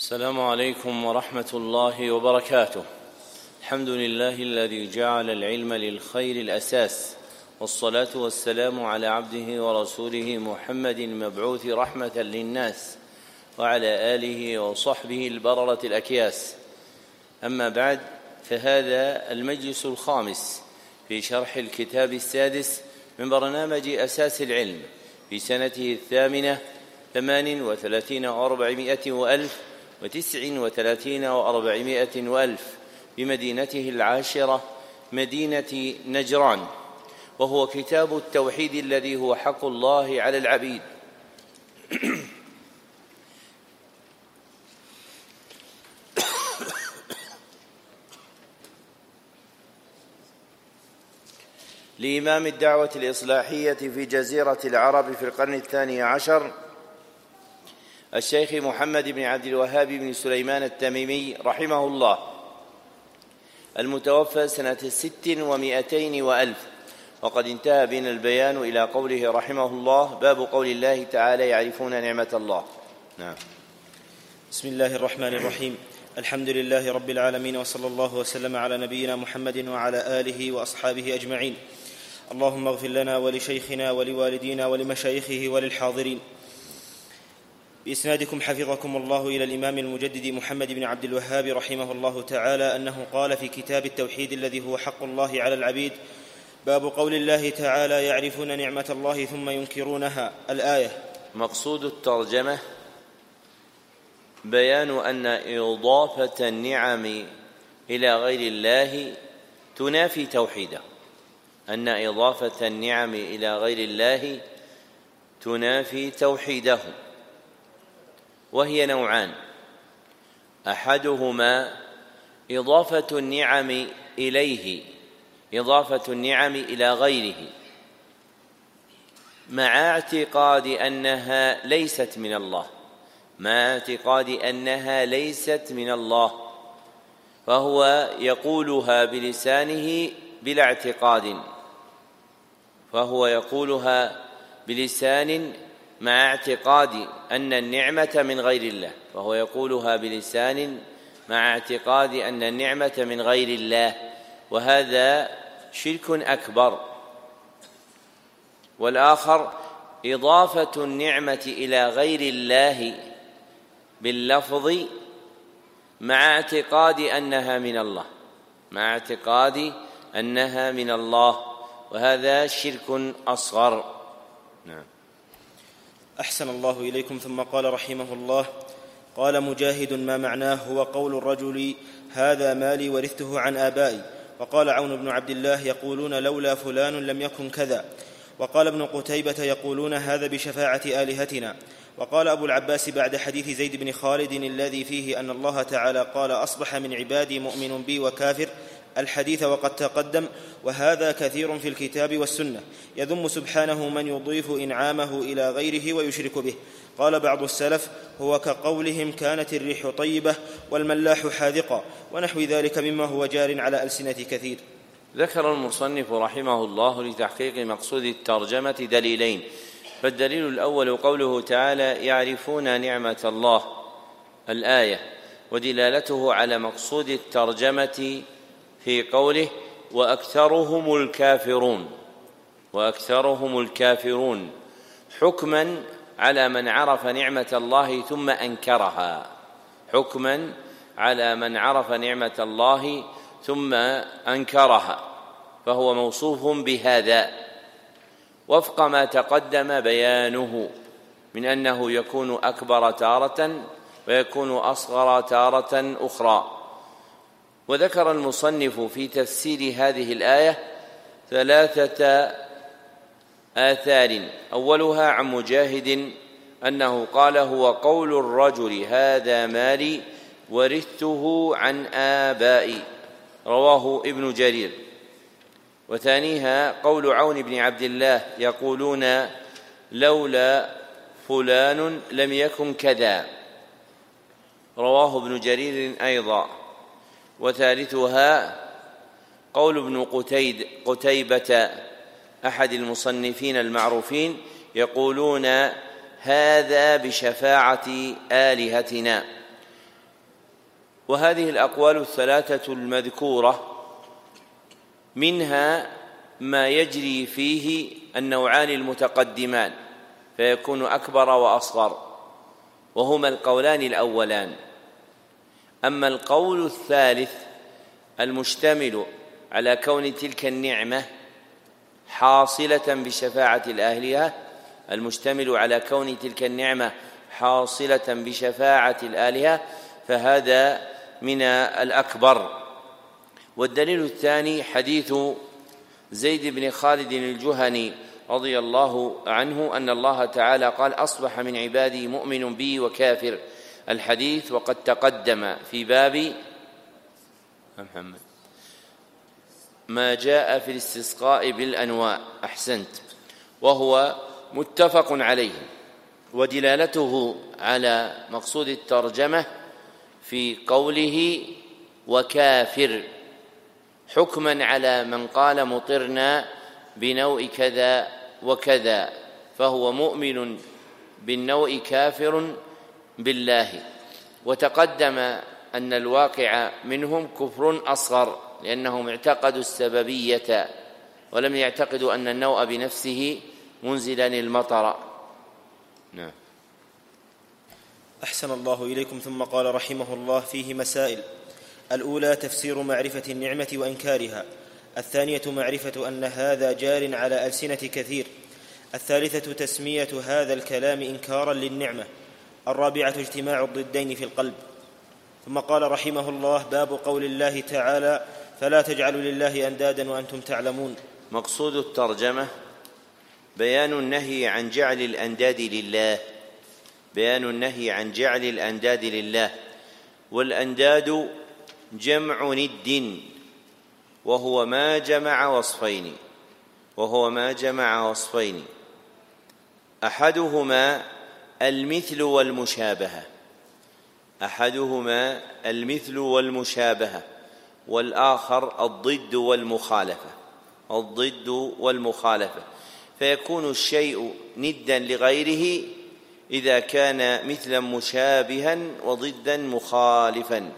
السلام عليكم ورحمة الله وبركاته. الحمد لله الذي جعل العلم للخير الأساس، والصلاة والسلام على عبده ورسوله محمد المبعوث رحمة للناس، وعلى آله وصحبه البررة الأكياس. أما بعد، فهذا المجلس الخامس في شرح الكتاب السادس من برنامج أساس العلم في سنته 38 بمدينته العاشرة مدينة نجران، وهو كتاب التوحيد الذي هو حق الله على العبيد. لإمام الدعوة الإصلاحية في جزيرة العرب في القرن 12 الشيخ محمد بن عبد الوهاب بن سليمان التميمي رحمه الله، المتوفى سنة 600 وقد انتهى بنا البيان إلى قوله رحمه الله: باب قول الله تعالى: يعرفون نعمة الله. نعم. بسم الله الرحمن الرحيم. الحمد لله رب العالمين، وصلى الله وسلم على نبينا محمد وعلى آله وأصحابه أجمعين. اللهم اغفر لنا ولشيخنا ولوالدينا ولمشايخه وللحاضرين. بإسنادكم حفظكم الله إلى الإمام المجدد محمد بن عبد الوهاب رحمه الله تعالى أنه قال في كتاب التوحيد الذي هو حق الله على العبيد: باب قول الله تعالى: يعرفون نعمة الله ثم ينكرونها. الآية. مقصود الترجمة بيان أن إضافة النعم إلى غير الله تنافي توحيده، أن إضافة النعم إلى غير الله تنافي توحيده، وهي نوعان: أحدهما إضافة النعم إليه، إضافة النعم إلى غيره مع اعتقاد أنها ليست من الله، مع اعتقاد أنها ليست من الله، فهو يقولها بلسانه بلا اعتقاد، فهو يقولها بلسان مع اعتقاد أن النعمة من غير الله، فهو يقولها بلسان مع اعتقاد أن النعمة من غير الله، وهذا شرك أكبر. والآخر إضافة النعمة إلى غير الله باللفظ مع اعتقاد أنها من الله، مع اعتقاد أنها من الله، وهذا شرك أصغر. نعم. أحسن الله إليكم. ثم قال رحمه الله: قال مجاهد: ما معناه هو قول الرجل: هذا مالي ورثته عن آبائي. وقال عون بن عبد الله: يقولون لولا فلان لم يكن كذا. وقال ابن قتيبة: يقولون هذا بشفاعة آلهتنا. وقال أبو العباس بعد حديث زيد بن خالد الذي فيه أن الله تعالى قال: أصبح من عبادي مؤمن بي وكافر، الحديث وقد تقدم، وهذا كثير في الكتاب والسنة، يذم سبحانه من يضيف إنعامه إلى غيره ويشرك به. قال بعض السلف: هو كقولهم كانت الريح طيبة والملاح حاذقا، ونحو ذلك مما هو جار على ألسنة كثير. ذكر المصنف رحمه الله لتحقيق مقصود الترجمة دليلين: فالدليل الأول قوله تعالى: يعرفون نعمة الله، الآية، ودلالته على مقصود الترجمة في قوله: وأكثرهم الكافرون، وأكثرهم الكافرون، حكما على من عرف نعمة الله ثم أنكرها، حكما على من عرف نعمة الله ثم أنكرها، فهو موصوف بهذا وفق ما تقدم بيانه من أنه يكون أكبر تارة ويكون أصغر تارة أخرى. وذكر المصنف في تفسير هذه الآية 3 آثار: أولها عن مجاهد أنه قال: هو قول الرجل هذا مالي ورثته عن آبائي، رواه ابن جرير. وثانيها قول عون بن عبد الله: يقولون لولا فلان لم يكن كذا، رواه ابن جرير أيضا. وثالثها قول ابن قتيبة أحد المصنفين المعروفين: يقولون هذا بشفاعة آلهتنا، وهذه الأقوال الثلاثة المذكورة منها ما يجري فيه النوعان المتقدمان فيكون أكبر وأصغر، وهما القولان الأولان. أما القول الثالث المشتمل على كون تلك النعمة حاصلة بشفاعة الآلهة، فهذا من الأكبر. والدليل الثاني حديث زيد بن خالد الجهني رضي الله عنه أن الله تعالى قال: أصبح من عبادي مؤمن بي وكافر، الحديث وقد تقدم في باب محمد ما جاء في الاستسقاء بالأنواء. أحسنت. وهو متفق عليه، ودلالته على مقصود الترجمة في قوله وكافر حكما على من قال مطرنا بنوء كذا وكذا، فهو مؤمن بالنوء كافر بالله. وتقدم أن الواقع منهم كفر أصغر، لأنهم اعتقدوا السببية ولم يعتقدوا أن النوء بنفسه منزلا المطر. نعم. أحسن الله إليكم. ثم قال رحمه الله: فيه مسائل. الأولى تفسير معرفة النعمة وإنكارها. الثانية معرفة أن هذا جار على ألسنة كثير. الثالثة تسمية هذا الكلام إنكارا للنعمة. الرابعة اجتماع الضدين في القلب. ثم قال رحمه الله: باب قول الله تعالى: فلا تجعلوا لله أندادا وأنتم تعلمون. مقصود الترجمة بيان النهي عن جعل الأنداد لله، والأنداد جمع ند، وهو ما جمع وصفين، أحدهما المثل والمشابهة، والآخر الضد والمخالفة، فيكون الشيء ندا لغيره إذا كان مثلا مشابها وضدا مخالفا.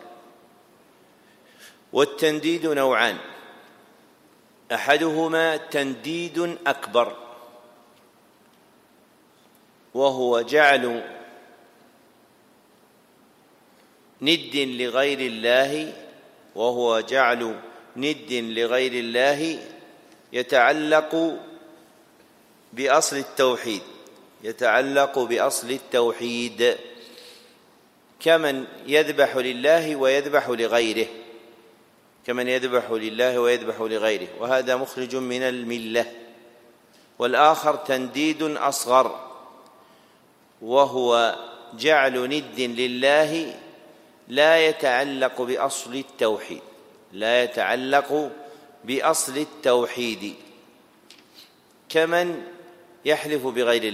والتنديد نوعان: أحدهما تنديد أكبر، وهو جعل ند لغير الله يتعلق بأصل التوحيد، كمن يذبح لله ويذبح لغيره، وهذا مخرج من الملة. والآخر تنديد أصغر، وهو جعل ند لله لا يتعلق بأصل التوحيد، كمن يحلف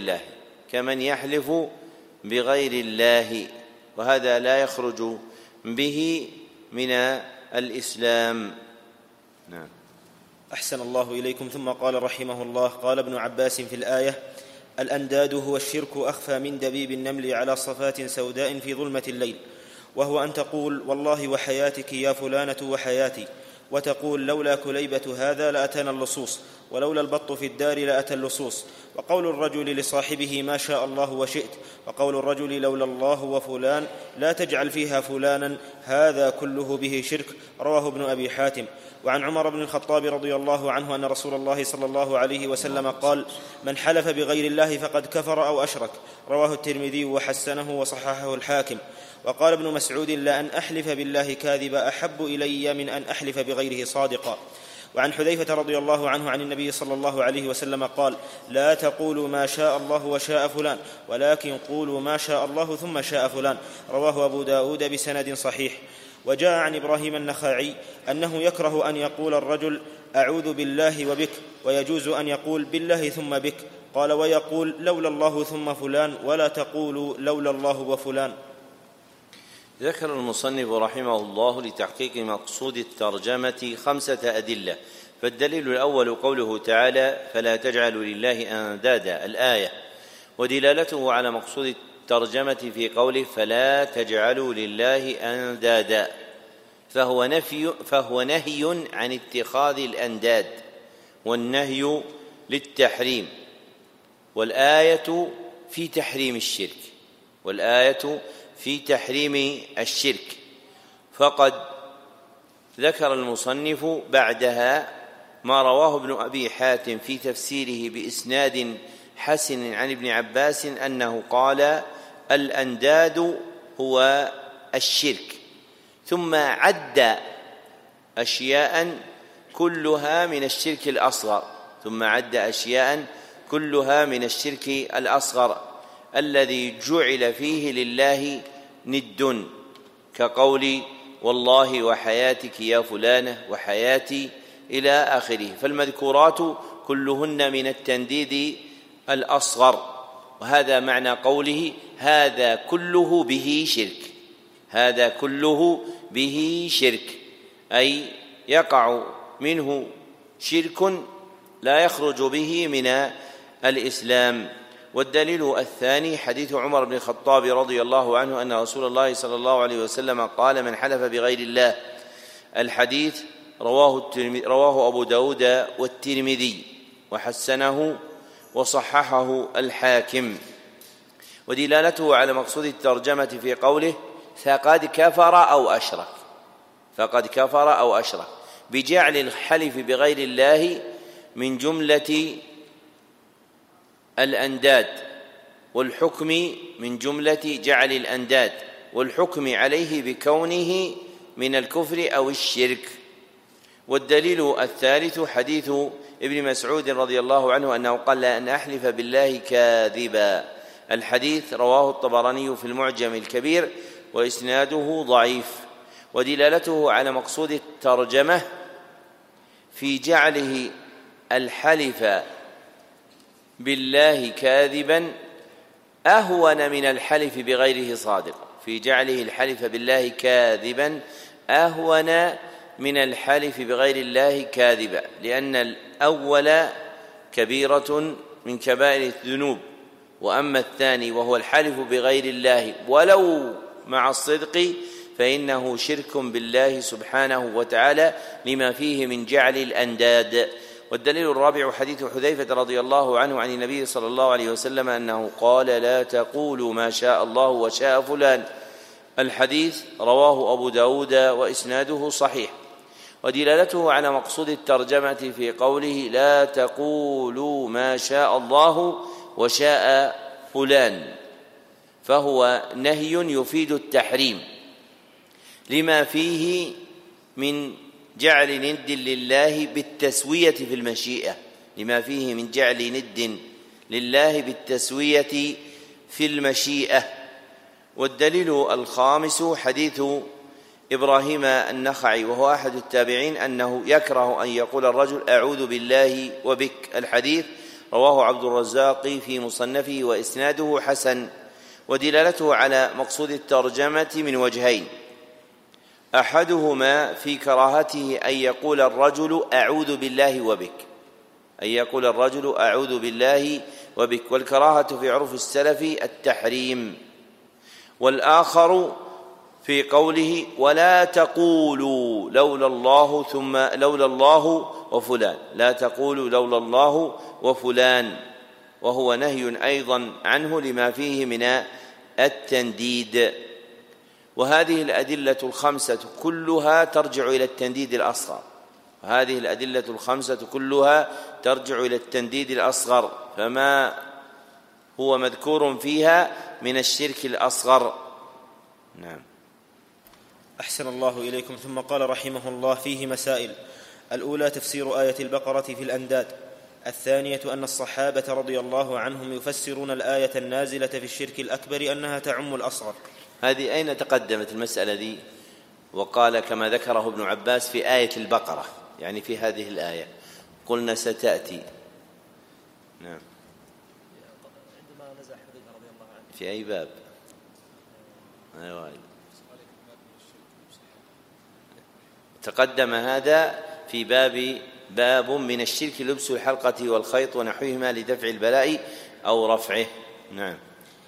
بغير الله، وهذا لا يخرج به من الإسلام. نعم. أحسن الله إليكم. ثم قال رحمه الله: قال ابن عباس في الآية: الأنداد هو الشرك أخفى من دبيب النمل على صفات سوداء في ظلمة الليل، وهو أن تقول: والله وحياتك يا فلانة وحياتي، وتقول: لولا كليبة هذا لأتانا اللصوص، ولولا البط في الدار لأتى اللصوص. وقول الرجل لصاحبه: ما شاء الله وشئت، وقول الرجل: لولا الله وفلان لا تجعل فيها فلانا، هذا كله به شرك. رواه ابن أبي حاتم. وعن عمر بن الخطاب رضي الله عنه أن رسول الله صلى الله عليه وسلم قال: من حلف بغير الله فقد كفر أو أشرك. رواه الترمذي وحسنه وصححه الحاكم. وقال ابن مسعود: لأن أحلف بالله كاذبا أحب إلي من أن أحلف بغيره صادقا. وعن حذيفة رضي الله عنه عن النبي صلى الله عليه وسلم قال: لا تقولوا ما شاء الله وشاء فلان، ولكن قولوا ما شاء الله ثم شاء فلان. رواه أبو داود بسند صحيح. وجاء عن إبراهيم النخعي أنه يكره أن يقول الرجل: أعوذ بالله وبك، ويجوز أن يقول: بالله ثم بك. قال: ويقول: لولا الله ثم فلان، ولا تقولوا لولا الله وفلان. ذكر المصنف رحمه الله لتحقيق مقصود الترجمة 5 أدلة. فالدليل الأول قوله تعالى: فلا تجعلوا لله أندادا، الآية، ودلالته على مقصود الترجمة في قوله: فلا تجعلوا لله أندادا، فهو نهي عن اتخاذ الأنداد، والنهي للتحريم، والآية في تحريم الشرك. فقد ذكر المصنف بعدها ما رواه ابن أبي حاتم في تفسيره بإسناد حسن عن ابن عباس أنه قال: الأنداد هو الشرك، ثم عد أشياء كلها من الشرك الأصغر الذي جعل فيه لله ند، كقول: والله وحياتك يا فلانة وحياتي إلى آخره. فالمذكورات كلهن من التنديد الأصغر، وهذا معنى قوله: هذا كله به شرك، أي يقع منه شرك لا يخرج به من الإسلام. والدليل الثاني حديث عمر بن الخطاب رضي الله عنه أن رسول الله صلى الله عليه وسلم قال: من حلف بغير الله. الحديث رواه أبو داود والترمذي وحسنه وصححه الحاكم. ودلالته على مقصود الترجمة في قوله: فقد كفر أو أشرك، بجعل الحلف بغير الله من جملة الأنداد، والحكم من جملة جعل الأنداد، والحكم عليه بكونه من الكفر أو الشرك. والدليل الثالث حديث ابن مسعود رضي الله عنه أنه قال: لأن أحلف بالله كاذبا. الحديث رواه الطبراني في المعجم الكبير وإسناده ضعيف. ودلالته على مقصود الترجمة في جعله الحلف بالله كاذبا أهون من الحلف بغيره صادق، في جعله الحلف بالله كاذبا أهون من الحلف بغير الله كاذبا، لأن الأول كبيرة من كبائر الذنوب، وأما الثاني وهو الحلف بغير الله ولو مع الصدق فإنه شرك بالله سبحانه وتعالى لما فيه من جعل الأنداد. والدليل الرابع حديث حذيفة رضي الله عنه عن النبي صلى الله عليه وسلم أنه قال: لا تقولوا ما شاء الله وشاء فلان. الحديث رواه أبو داود وإسناده صحيح. ودلالته على مقصود الترجمة في قوله: لا تقولوا ما شاء الله وشاء فلان، فهو نهي يفيد التحريم لما فيه من جعل ند لله بالتسوية في المشيئة، في المشيئة. والدليل الخامس حديث إبراهيم النخعي وهو أحد التابعين أنه يكره أن يقول الرجل: أعوذ بالله وبك. الحديث رواه عبد الرزاق في مصنفه وإسناده حسن. ودلالته على مقصود الترجمة من وجهين: أحدهما في كراهته أن يقول الرجل: أعوذ بالله وبك، والكراهة في عرف السلف التحريم. والآخر في قوله: ولا تقولوا لولا الله ثم لولا الله وفلان، لا تقولوا لولا الله وفلان، وهو نهي أيضا عنه لما فيه من التنديد. وهذه الأدلة الخمسة كلها ترجع إلى التنديد الأصغر، فما هو مذكور فيها من الشرك الأصغر. نعم. أحسن الله إليكم. ثم قال رحمه الله: فيه مسائل. الأولى تفسير آية البقرة في الأنداد. الثانية أن الصحابة رضي الله عنهم يفسرون الآية النازلة في الشرك الأكبر أنها تعم الأصغر. هذه أين تقدمت المسألة دي؟ وقال كما ذكره ابن عباس في آية البقرة، يعني في هذه الآية قلنا ستأتي. نعم. عندما نزع حذيفة رضي الله عنه في أي باب؟ أيوة. تقدم هذا في باب من الشرك لبس الحلقة والخيط ونحوهما لدفع البلاء أو رفعه. نعم.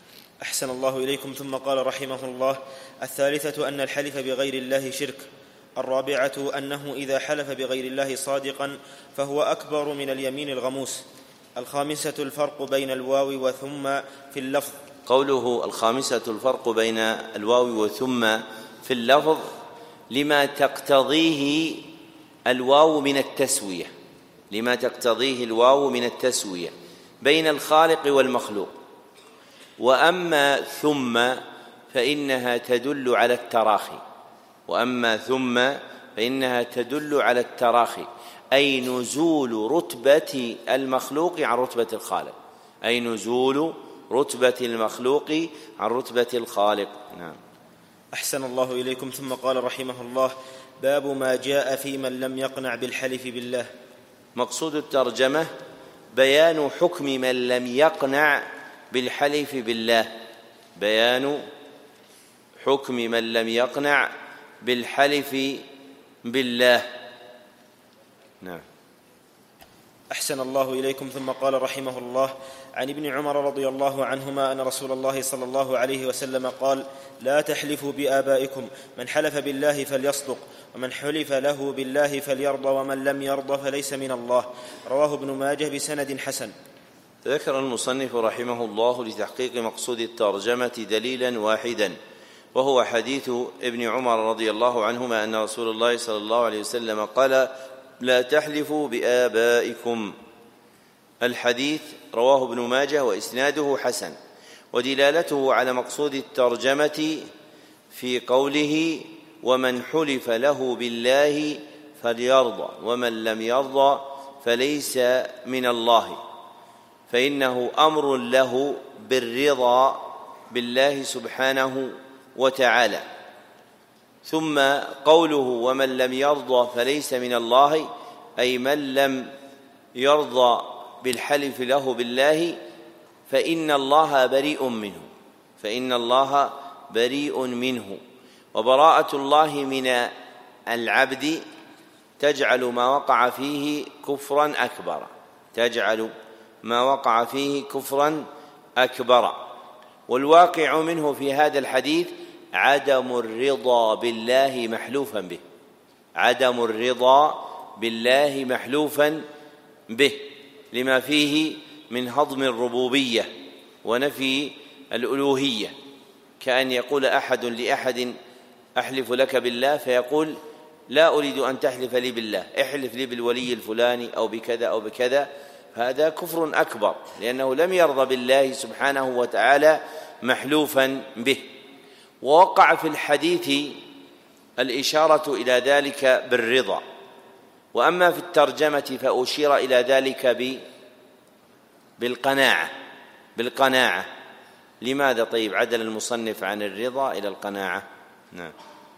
أحسن الله إليكم. ثم قال رحمه الله: الثالثة أن الحلف بغير الله شرك، الرابعة أنه إذا حلف بغير الله صادقا فهو أكبر من اليمين الغموس. الخامسة الفرق بين الواو وثم في اللفظ. قوله الخامسة الفرق بين الواو وثم في اللفظ لما تقتضيه الواو من التسوية، لما تقتضيه الواو من التسوية بين الخالق والمخلوق. وأما ثم فإنها تدل على التراخي، وأما ثم فإنها تدل على التراخي، أي نزول رتبة المخلوق عن رتبة الخالق، أي نزول رتبة المخلوق عن رتبة الخالق. نعم. أحسن الله إليكم. ثم قال رحمه الله: باب ما جاء في من لم يقنع بالحلف بالله. مقصود الترجمة بيان حكم من لم يقنع بالحلف بالله، بيان حكم من لم يقنع بالحلف بالله. نعم. أحسن الله إليكم. ثم قال رحمه الله: عن ابن عمر رضي الله عنهما أن رسول الله صلى الله عليه وسلم قال: لا تحلفوا بآبائكم، من حلف بالله فليصدق، ومن حلف له بالله فليرضى، ومن لم يرضى فليس من الله. رواه ابن ماجه بسند حسن. ذكر المصنف رحمه الله لتحقيق مقصود الترجمة دليلا واحدا، وهو حديث ابن عمر رضي الله عنهما أن رسول الله صلى الله عليه وسلم قال: لا تحلفوا بآبائكم. الحديث رواه ابن ماجه وإسناده حسن، ودلالته على مقصود الترجمة في قوله: ومن حلف له بالله فليرضى، ومن لم يرضى فليس من الله، فإنه أمر له بالرضا بالله سبحانه وتعالى. ثم قوله: ومن لم يرضى فليس من الله، أي من لم يرضى بالحلف له بالله فإن الله بريء منه، فإن الله بريء منه. وبراءة الله من العبد تجعل ما وقع فيه كفرا أكبر، تجعل ما وقع فيه كفرا أكبر. والواقع منه في هذا الحديث عدم الرضا بالله محلوفا به، عدم الرضا بالله محلوفا به، لما فيه من هضم الربوبية ونفي الألوهية، كأن يقول أحد لأحد: أحلف لك بالله، فيقول: لا أريد أن تحلف لي بالله، احلف لي بالولي الفلاني أو بكذا أو بكذا. هذا كفر أكبر، لأنه لم يرضى بالله سبحانه وتعالى محلوفا به. ووقع في الحديث الإشارة إلى ذلك بالرضا. وأما في الترجمة فأشير إلى ذلك بالقناعة. لماذا طيب عدل المصنف عن الرضا إلى القناعة؟ نعم.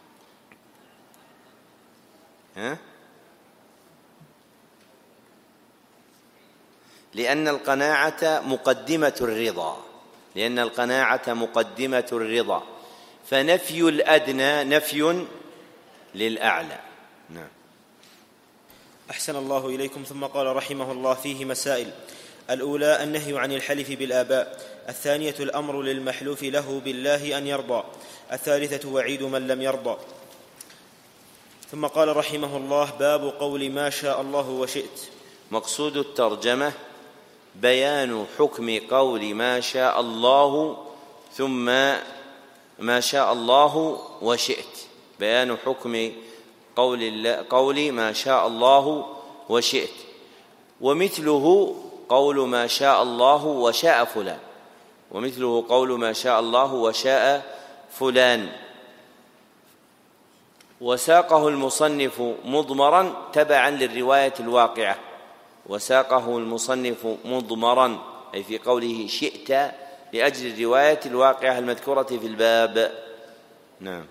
لأن القناعة مقدمة الرضا، لأن القناعة مقدمة الرضا، فنفي الأدنى نفي للأعلى. نعم. أحسن الله إليكم. ثم قال رحمه الله: فيه مسائل. الأولى النهي عن الحلف بالآباء. الثانية الأمر للمحلوف له بالله أن يرضى. الثالثة وعيد من لم يرضى. ثم قال رحمه الله: باب قول ما شاء الله وشئت. مقصود الترجمة بيان حكم قول ما شاء الله ثم ما شاء الله وشئت، بيان حكم قول ما شاء الله وشئت. ومثله قول ما شاء الله وشاء فلان، ومثله قول ما شاء الله وشاء فلان. وساقه المصنف مضمرا تبعا للرواية الواقعة، وساقه المصنف مضمرا أي في قوله شئت لأجل الرواية الواقعة المذكورة في الباب. نعم.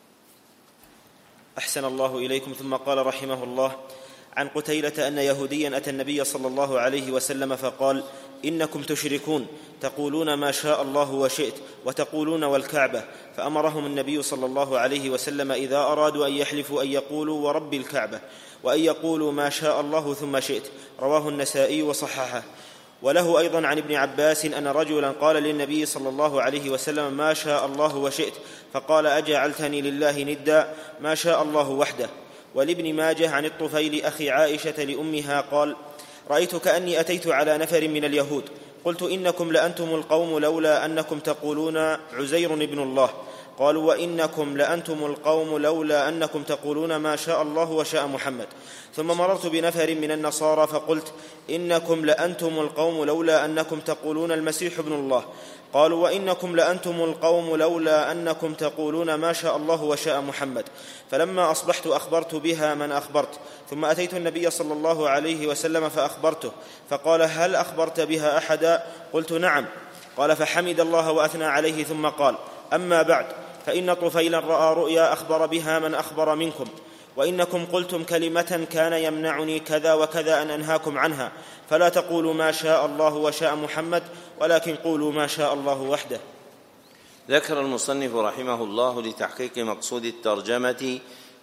أحسن الله إليكم. ثم قال رحمه الله: عن قتيلة أن يهوديا أتى النبي صلى الله عليه وسلم فقال: إنكم تشركون، تقولون ما شاء الله وشئت، وتقولون والكعبة. فأمرهم النبي صلى الله عليه وسلم إذا أرادوا أن يحلفوا أن يقولوا ورب الكعبة، وأن يقولوا ما شاء الله ثم شئت. رواه النسائي وصححه. وله أيضا عن ابن عباس أن رجلا قال للنبي صلى الله عليه وسلم: ما شاء الله وشئت، فقال: أجعلتني لله ندا؟ ما شاء الله وحده. ولابن ماجه عن الطفيل أخي عائشة لأمها قال: رأيت كأني أتيت على نفر من اليهود، قلت: إنكم لأنتم القوم لولا أنكم تقولون عزير ابن الله. قالوا: وإنكم لأنتم القوم لولا أنكم تقولون ما شاء الله وشاء محمد. ثم مررت بنفر من النصارى فقلت: إنكم لأنتم القوم لولا أنكم تقولون المسيح ابن الله. قالوا: وإنكم لأنتم القوم لولا أنكم تقولون ما شاء الله وشاء محمد. فلما أصبحت أخبرت بها من أخبرت، ثم أتيت النبي صلى الله عليه وسلم فأخبرته، فقال: هل أخبرت بها أحدا؟ قلت: نعم. قال: فحمد الله وأثنى عليه، ثم قال: أما بعد، فإن طفيلا رأى رؤيا أخبر بها من أخبر منكم، وإنكم قلتم كلمة كان يمنعني كذا وكذا أن أنهاكم عنها، فلا تقولوا ما شاء الله وشاء محمد، ولكن قولوا ما شاء الله وحده. ذكر المصنف رحمه الله لتحقيق مقصود الترجمة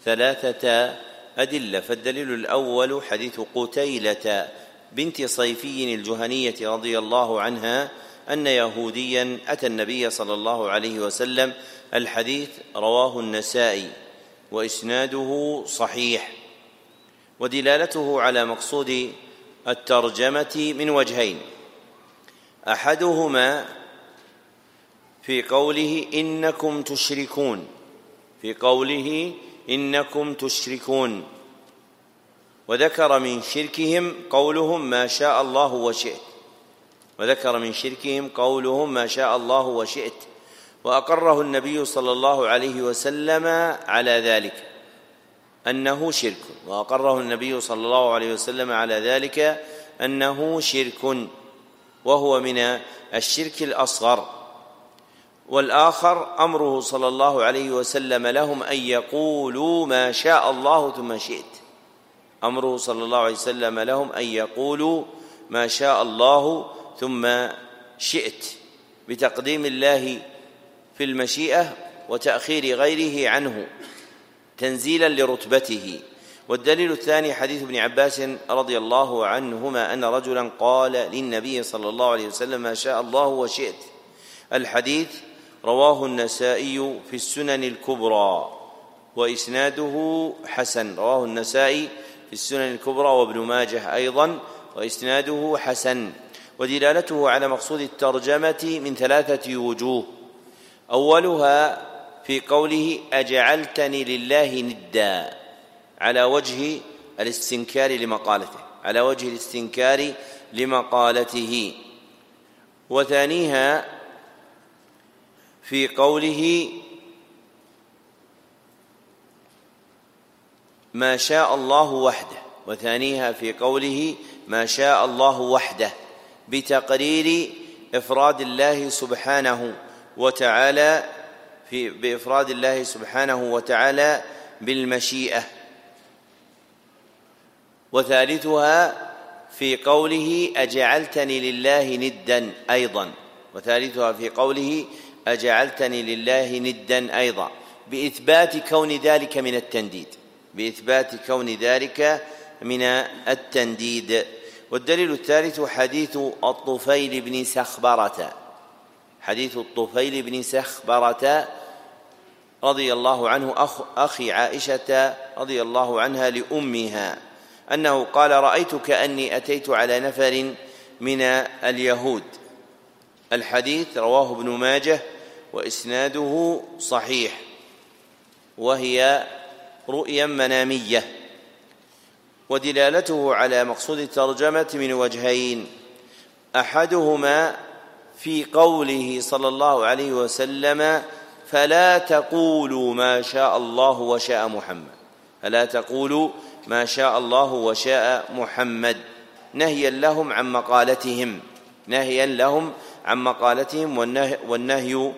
3 أدلة. فالدليل الأول حديث قتيلة بنت صيفي الجهنية رضي الله عنها أن يهوديا أتى النبي صلى الله عليه وسلم. الحديث رواه النسائي وإسناده صحيح. ودلالته على مقصود الترجمة من وجهين: أحدهما في قوله إنكم تشركون، في قوله إنكم تشركون، وذكر من شركهم قولهم ما شاء الله وشئت، وذكر من شركهم قولهم ما شاء الله وشئت، وأقره النبي صلى الله عليه وسلم على ذلك أنه شرك، وأقره النبي صلى الله عليه وسلم على ذلك أنه شرك، وهو من الشرك الأصغر. والآخر أمره صلى الله عليه وسلم لهم أن يقولوا ما شاء الله ثم شئت، أمره صلى الله عليه وسلم لهم أن يقولوا ما شاء الله ثم شئت، بتقديم الله في المشيئة وتأخير غيره عنه تنزيلا لرتبته. والدليل الثاني حديث ابن عباس رضي الله عنهما أن رجلا قال للنبي صلى الله عليه وسلم ما شاء الله وشئت. الحديث رواه النسائي في السنن الكبرى وإسناده حسن، رواه النسائي في السنن الكبرى وابن ماجه أيضا وإسناده حسن. ودلالته على مقصود الترجمة من 3 وجوه: أولها في قوله أجعلتني لله ندا، على وجه الاستنكار لمقالته، على وجه الاستنكار لمقالته. وثانيها في قوله ما شاء الله وحده، وثانيها في قوله ما شاء الله وحده، بتقرير إفراد الله سبحانه وتعالى بإفراد الله سبحانه وتعالى بالمشيئة. وثالثها في قوله أجعلتني لله ندا أيضا، وثالثها في قوله أجعلتني لله ندا أيضا، بإثبات كون ذلك من التنديد، بإثبات كون ذلك من التنديد. والدليل الثالث حديث الطفيل بن سخبرة، حديث الطفيل بن سخبرة رضي الله عنه أخي عائشة رضي الله عنها لأمها أنه قال: رأيت كأني أتيت على نفر من اليهود. الحديث رواه ابن ماجه وإسناده صحيح، وهي رؤيا منامية. ودلالته على مقصود الترجمة من وجهين: أحدهما في قوله صلى الله عليه وسلم فلا تقولوا ما شاء الله وشاء محمد، فلا تقولوا ما شاء الله وشاء محمد، نهيا لهم عن مقالتهم، نهيا لهم عن مقالتهم، والنهي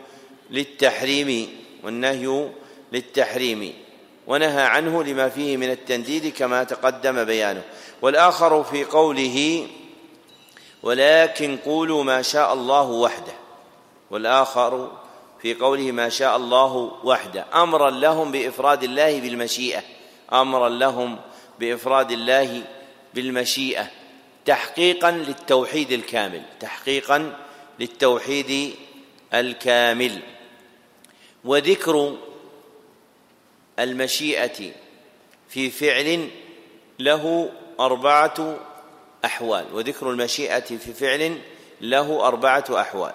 للتحريم، ونهى عنه لما فيه من التنديد كما تقدم بيانه. والآخر في قوله ولكن قولوا ما شاء الله وحده، والآخر في قوله ما شاء الله وحده، أمرا لهم بإفراد الله بالمشيئة، أمرا لهم بإفراد الله بالمشيئة، تحقيقا للتوحيد الكامل، تحقيقا للتوحيد الكامل. وذكر المشيئة في فعل له 4 أحوال، وذكر المشيئة في فعل له 4 أحوال.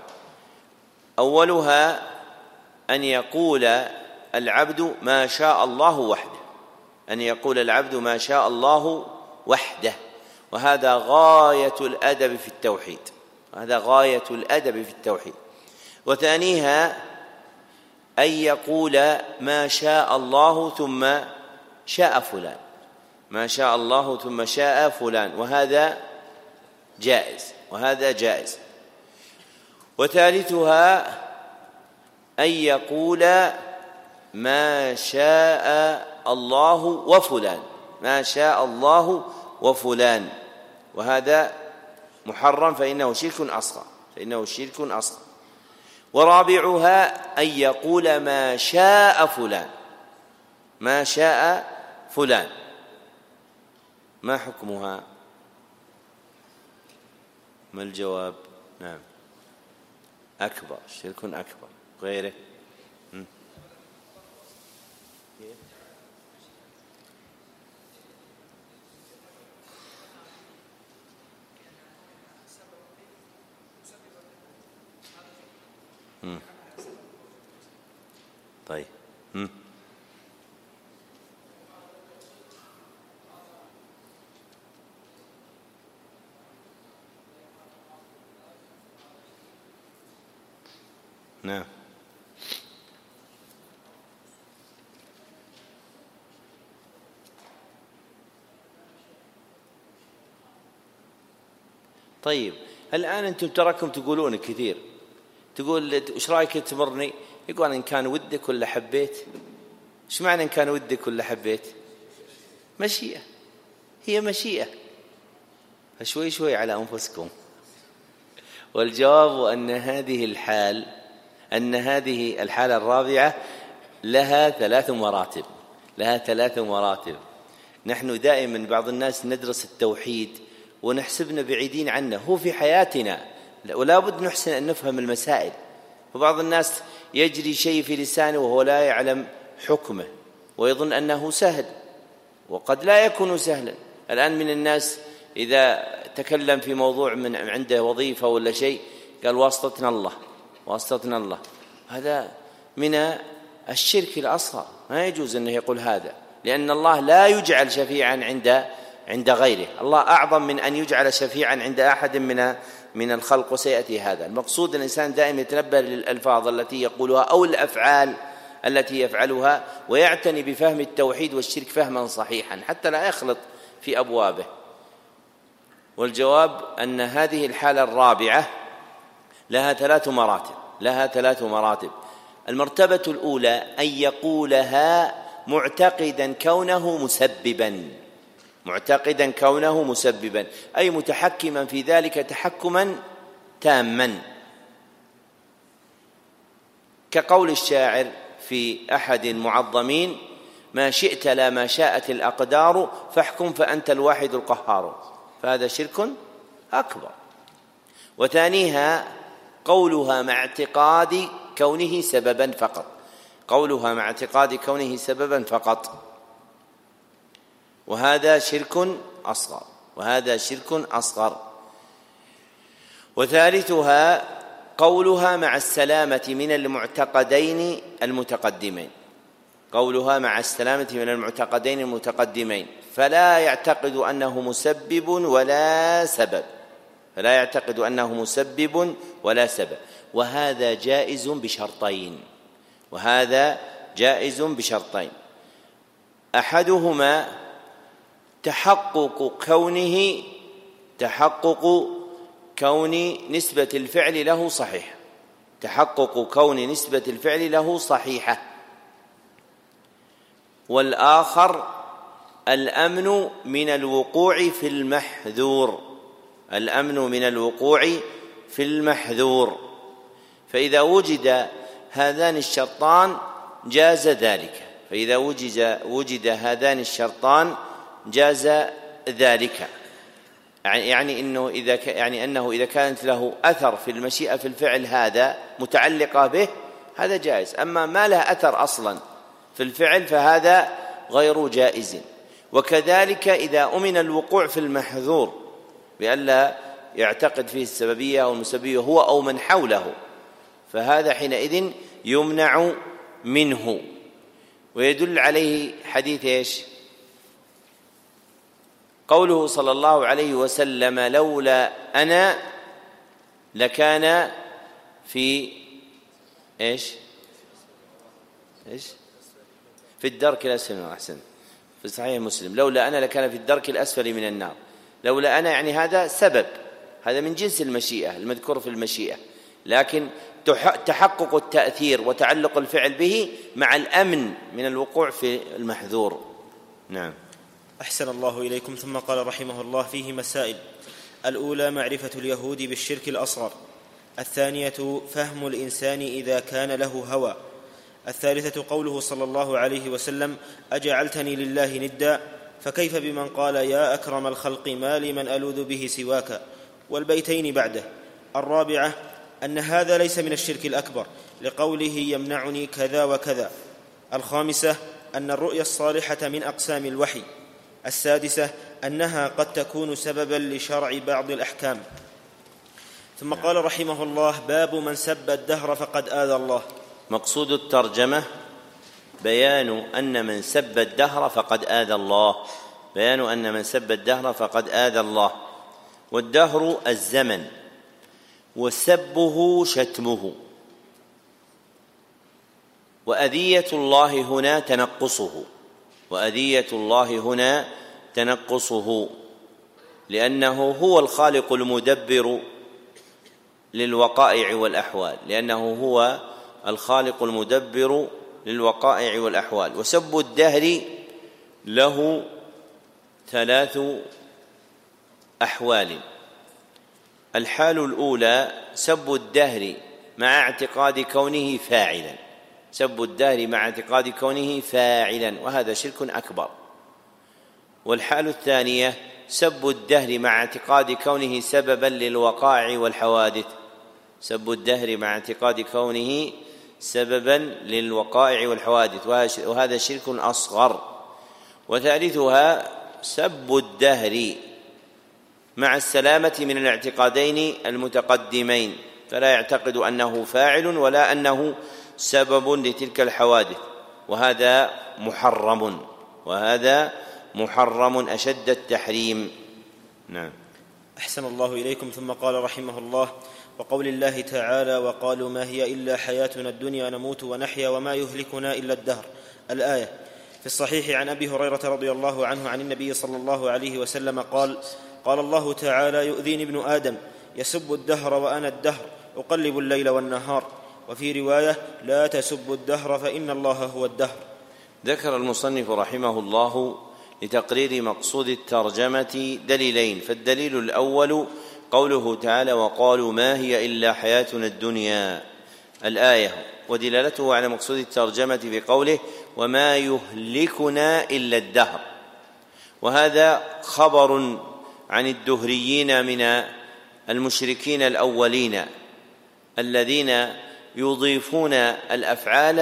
أولها أن يقول العبد ما شاء الله وحده، أن يقول العبد ما شاء الله وحده، وهذا غاية الأدب في التوحيد، هذا غاية الأدب في التوحيد. وثانيها أن يقول ما شاء الله ثم شاء فلان، ما شاء الله ثم شاء فلان، وهذا جائز، وهذا جائز. وثالثها أن يقول ما شاء الله وفلان، ما شاء الله وفلان، وهذا محرم فإنه شرك أصغر، فإنه شرك أصغر. ورابعها أن يقول ما شاء فلان، ما شاء فلان. ما حكمها؟ ما الجواب؟ نعم، أكبر، شرك أكبر. غيره؟ طيب. نعم. طيب الآن أنتم تراكم تقولون كثير، تقول إيش رأيك تمرني؟ يقول إن كان ودك ولا حبيت. إيش معنى إن كان ودك ولا حبيت؟ مشيئة، هي مشيئة، فشوي شوي على أنفسكم. والجواب أن هذه الحال، أن هذه الحالة الرابعة لها 3 مراتب، لها 3 مراتب. نحن دائما بعض الناس ندرس التوحيد ونحسبنا بعيدين عنه، هو في حياتنا، ولا بد نحسن أن نفهم المسائل. فبعض الناس يجري شيء في لسانه وهو لا يعلم حكمه ويظن أنه سهل، وقد لا يكون سهلا. الآن من الناس إذا تكلم في موضوع من عنده وظيفة ولا شيء قال واسطتنا الله، واسطتنا الله، هذا من الشرك الأصغر، ما يجوز أنه يقول هذا، لأن الله لا يجعل شفيعا عند غيره، الله أعظم من أن يجعل شفيعا عند أحد من الخلق، وسيأتي هذا. المقصود الإنسان دائما يتنبه للألفاظ التي يقولها أو الأفعال التي يفعلها، ويعتني بفهم التوحيد والشرك فهما صحيحا حتى لا يخلط في أبوابه. والجواب أن هذه الحالة الرابعة لها 3 مراتب، لها 3 مراتب. المرتبة الأولى أن يقولها معتقدا كونه مسببا، معتقدا كونه مسببا، أي متحكما في ذلك تحكما تاما، كقول الشاعر في أحد المعظمين: ما شئت لا ما شاءت الأقدار فاحكم فأنت الواحد القهار. فهذا شرك أكبر. وثانيها قولها مع اعتقاد كونه سببا فقط، قولها مع اعتقاد كونه سببا فقط، وهذا شرك أصغر، وهذا شرك أصغر. وثالثها قولها مع السلامة من المعتقدين المتقدمين، قولها مع السلامة من المعتقدين المتقدمين، فلا يعتقد أنه مسبب ولا سبب، فلا يعتقد أنه مسبب ولا سبب. وهذا جائز بشرطين، وهذا جائز بشرطين. أحدهما تحقق كون نسبة الفعل له صحيح، تحقق كون نسبة الفعل له صحيحة. والآخر الأمن من الوقوع في المحذور، الأمن من الوقوع في المحذور. فإذا وجد هذان الشرطان جاز ذلك، فإذا وجد هذان الشرطان جاز ذلك. يعني أنه إذا كانت له أثر في المشيئة في الفعل هذا متعلقة به هذا جائز. أما ما له أثر أصلا في الفعل فهذا غير جائز. وكذلك إذا أمن الوقوع في المحذور بألا يعتقد فيه السببية أو المسببية هو أو من حوله فهذا حينئذ يمنع منه. ويدل عليه حديث إيش؟ قوله صلى الله عليه وسلم لولا أنا لكان في إيش في الدرك الأسفل. أحسن، في صحيح مسلم لولا أنا لكان في الدرك الأسفل من النار. لولا أنا يعني هذا سبب، هذا من جنس المشيئة المذكور في المشيئة، لكن تحقق التأثير وتعلق الفعل به مع الأمن من الوقوع في المحذور. نعم. أحسن الله إليكم. ثم قال رحمه الله: فيه مسائل. الأولى معرفة اليهود بالشرك الأصغر. الثانية فهم الإنسان إذا كان له هوى. الثالثة قوله صلى الله عليه وسلم: أجعلتني لله ندا، فكيف بمن قال يا أكرم الخلق ما لي من ألوذ به سواك، والبيتين بعده. الرابعة أن هذا ليس من الشرك الأكبر لقوله يمنعني كذا وكذا. الخامسة أن الرؤيا الصالحة من أقسام الوحي. السادسة أنها قد تكون سببا لشرع بعض الأحكام. ثم قال رحمه الله: باب من سب الدهر فقد آذى الله. مقصود الترجمة بيان أن من سب الدهر فقد آذى الله، بيان أن من سب الدهر فقد آذى الله. والدهر الزمن، وسبه شتمه، وأذية الله هنا تنقصه، وأذية الله هنا تنقصه، لأنه هو الخالق المدبر للوقائع والأحوال، لأنه هو الخالق المدبر للوقائع والأحوال. وسب الدهر له 3 أحوال. الحال الأولى سب الدهر مع اعتقاد كونه فاعلا، سب الدهر مع اعتقاد كونه فاعلا، وهذا شرك أكبر. والحال الثانية سب الدهر مع اعتقاد كونه سببا للوقائع والحوادث، سب الدهر مع اعتقاد كونه سببا للوقائع والحوادث، وهذا شرك أصغر. وثالثها سب الدهر مع السلامة من الاعتقادين المتقدمين، فلا يعتقد أنه فاعل ولا أنه سبب لتلك الحوادث، وهذا محرم أشد التحريم. نعم. أحسن الله إليكم. ثم قال رحمه الله: وقول الله تعالى: وقالوا ما هي إلا حياتنا الدنيا نموت ونحيا وما يهلكنا إلا الدهر. الآية. في الصحيح عن أبي هريرة رضي الله عنه عن النبي صلى الله عليه وسلم قال: قال الله تعالى: يؤذيني ابن آدم يسب الدهر وأنا الدهر أقلب الليل والنهار. وفي رواية: لا تسبوا الدهر فإن الله هو الدهر. ذكر المصنف رحمه الله لتقرير مقصود الترجمة دليلين. فالدليل الأول قوله تعالى: وقالوا ما هي إلا حياتنا الدنيا، الآية، ودلالته على مقصود الترجمة بقوله: وما يهلكنا إلا الدهر. وهذا خبر عن الدهريين من المشركين الأولين الذين يضيفون الأفعال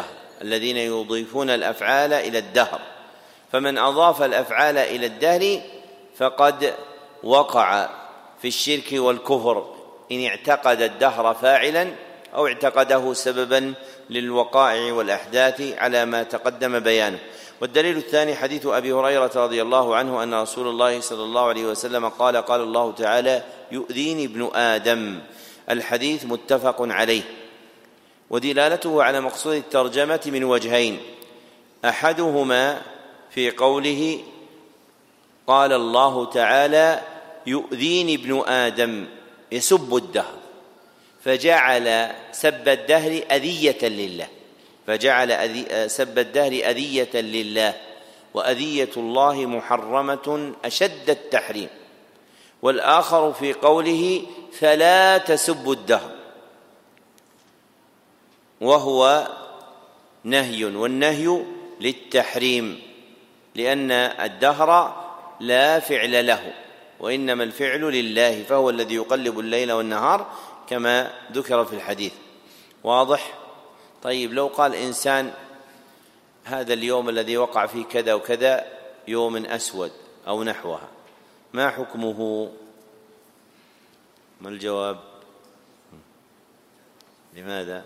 إلى الدهر، فمن أضاف الأفعال إلى الدهر فقد وقع في الشرك والكفر إن اعتقد الدهر فاعلا أو اعتقده سببا للوقائع والأحداث على ما تقدم بيانه. والدليل الثاني حديث أبي هريرة رضي الله عنه أن رسول الله صلى الله عليه وسلم قال: قال الله تعالى: يؤذيني ابن آدم. الحديث متفق عليه. ودلالته على مقصود الترجمة من وجهين: أحدهما في قوله: قال الله تعالى: يؤذيني ابن آدم يسب الدهر، فجعل سب الدهر أذية لله، سب الدهر أذية لله، وأذية الله محرمة أشد التحريم. والآخر في قوله: فلا تسبوا الدهر، وهو نهي، والنهي للتحريم، لأن الدهر لا فعل له، وإنما الفعل لله، فهو الذي يقلب الليل والنهار كما ذكر في الحديث. واضح؟ طيب لو قال إنسان هذا اليوم الذي وقع فيه كذا وكذا يوم أسود أو نحوها، ما حكمه؟ ما الجواب؟ لماذا؟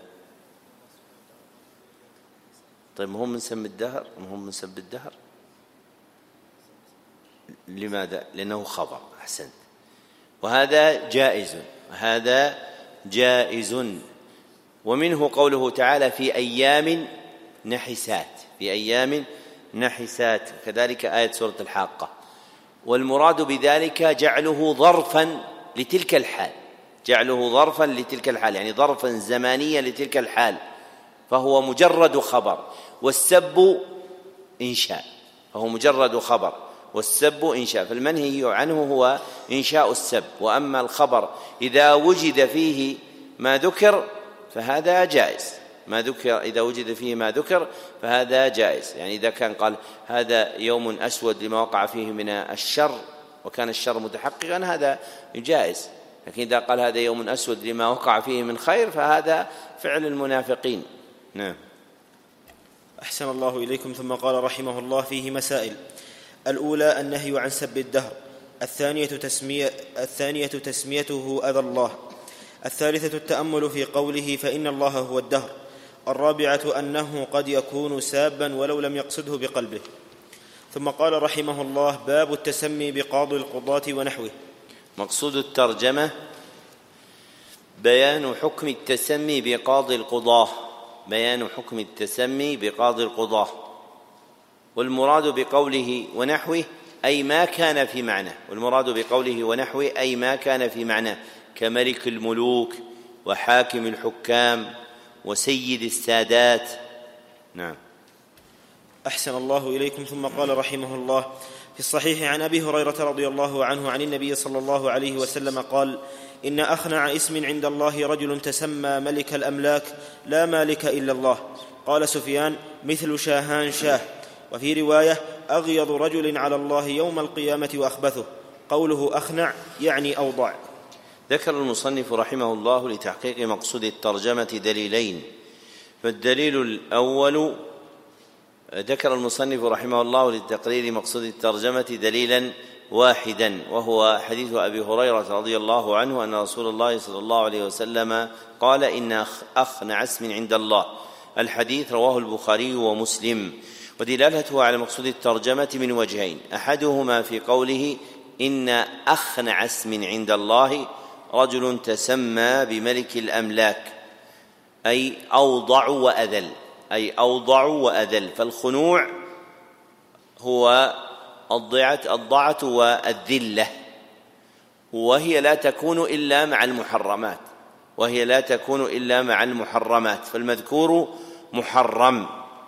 طيب هم من سم الدهر، هم من سب الدهر. لماذا؟ لأنه خبر. أحسنت. وهذا جائز، هذا جائز. ومنه قوله تعالى في أيام نحسات، في أيام نحسات، كذلك آية سورة الحاقة. والمراد بذلك جعله ظرفا لتلك الحال، جعله ظرفا لتلك الحال، يعني ظرفا زمانيا لتلك الحال، فهو مجرد خبر. والسب إنشاء، فهو مجرد خبر، والسب إنشاء، فالمنهي عنه هو إنشاء السب. وأما الخبر إذا وجد فيه ما ذكر فهذا جائز، ما ذكر إذا وجد فيه ما ذكر فهذا جائز. يعني إذا كان قال هذا يوم أسود لما وقع فيه من الشر وكان الشر متحققا هذا جائز، لكن إذا قال هذا يوم أسود لما وقع فيه من خير فهذا فعل المنافقين. نعم. أحسن الله إليكم. ثم قال رحمه الله فيه مسائل: الأولى النهي عن سب الدهر، الثانية تسميته أذى الله، الثالثة التأمل في قوله فإن الله هو الدهر، الرابعة أنه قد يكون سابا ولو لم يقصده بقلبه. ثم قال رحمه الله: باب التسمي بقاضي القضاة ونحوه. مقصود الترجمة بيان حكم التسمي بقاضي القضاة، بيان حكم التسمي بقاضي القضاة. والمراد بقوله ونحوه أي ما كان في معنى، والمراد بقوله ونحوه أي ما كان في معنى، كملك الملوك وحاكم الحكام وسيد السادات. نعم. أحسن الله إليكم. ثم قال رحمه الله: في الصحيح عن أبي هريرة رضي الله عنه عن النبي صلى الله عليه وسلم قال: إن أخنع اسم عند الله رجل تسمى ملك الأملاك لا مالك إلا الله. قال سفيان: مثل شاهان شاه. وفي رواية: أغيض رجل على الله يوم القيامة وأخبثه. قوله أخنع يعني أوضع. ذكر المصنف رحمه الله لتحقيق مقصود الترجمة دليلين. فالدليل الأول، ذكر المصنف رحمه الله لتقرير مقصود الترجمة دليلا واحدا، وهو حديث أبي هريرة رضي الله عنه أن رسول الله صلى الله عليه وسلم قال: إن أخنع اسم عند الله. الحديث رواه البخاري ومسلم. ودلالته على مقصود الترجمة من وجهين: أحدهما في قوله إن أخنع اسم عند الله رجل تسمى بملك الأملاك، أي أوضع وأذل، أي أوضع وأذل. فالخنوع هو الضعة والذلة، وهي لا تكون إلا مع المحرمات، وهي لا تكون إلا مع المحرمات، فالمذكور محرم.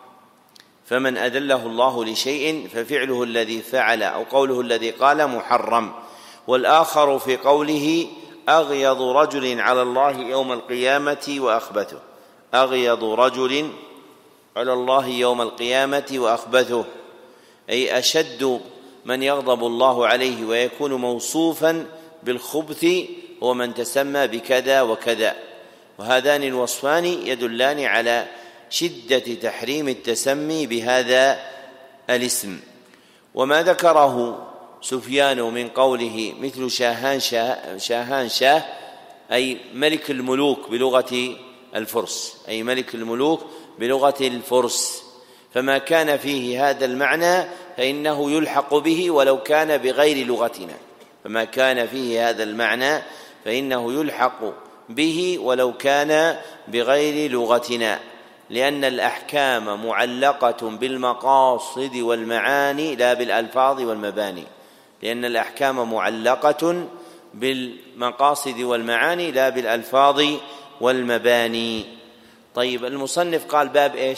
فمن أذله الله لشيء ففعله الذي فعل أو قوله الذي قال محرم. والآخر في قوله أغيض رجل على الله يوم القيامة وأخبثه، أغيض رجل على الله يوم القيامة وأخبثه، أي أشد من يغضب الله عليه ويكون موصوفا بالخبث هو من تسمى بكذا وكذا. وهذان الوصفان يدلان على شدة تحريم التسمي بهذا الاسم. وما ذكره سفيان من قوله مثل شاهان شاه أي ملك الملوك بلغة الفرس، أي ملك الملوك بلغة الفرس، فما كان فيه هذا المعنى فإنه يلحق به ولو كان بغير لغتنا، فما كان فيه هذا المعنى فإنه يلحق به ولو كان بغير لغتنا، لأن الأحكام معلقة بالمقاصد والمعاني لا بالألفاظ والمباني، لأن الأحكام معلقة بالمقاصد والمعاني لا بالألفاظ والمباني. طيب المصنف قال باب إيش؟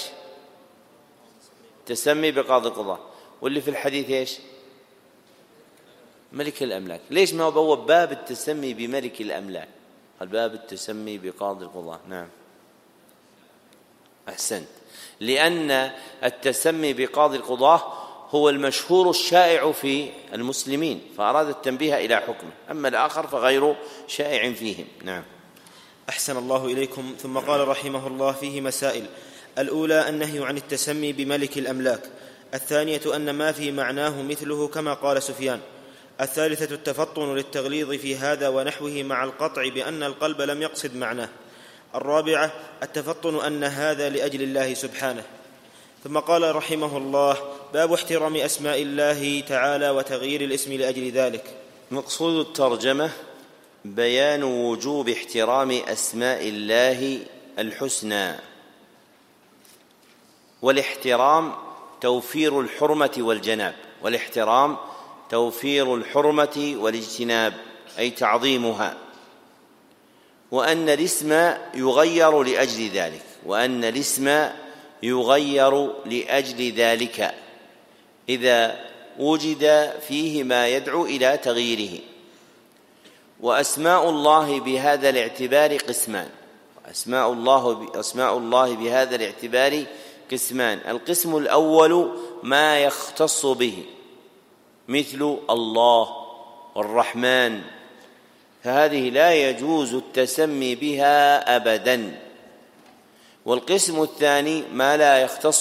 تسمي بقاضي القضاة، واللي في الحديث إيش؟ ملك الأملاك. ليش ما بوب باب التسمي بملك الأملاك؟ قال باب التسمي بقاضي القضاة. نعم أحسنت، لأن التسمي بقاضي القضاة هو المشهور الشائع في المسلمين، فأراد التنبيه إلى حكمه، أما الآخر فغير شائع فيهم. نعم. أحسن الله إليكم. ثم قال رحمه الله: فيه مسائل. الأولى النهي عن التسمي بملك الأملاك. الثانية أن ما في معناه مثله كما قال سفيان. الثالثة التفطن للتغليظ في هذا ونحوه مع القطع بأن القلب لم يقصد معناه. الرابعة التفطن أن هذا لأجل الله سبحانه. ثم قال رحمه الله: باب احترام أسماء الله تعالى وتغيير الاسم لأجل ذلك. مقصود الترجمة بيان وجوب احترام أسماء الله الحسنى، والاحترام توفير الحرمة والجناب، والاحترام توفير الحرمة والاجتناب أي تعظيمها، وأن الاسم يغير لأجل ذلك، وأن الاسم يغير لأجل ذلك إذا وجد فيه ما يدعو إلى تغييره. وأسماء الله بهذا الاعتبار قسمان، أسماء الله بهذا الاعتبار قسمان. القسم الأول ما يختص به، مثل الله والرحمن، فهذه لا يجوز التسمي بها أبدا. والقسم الثاني ما لا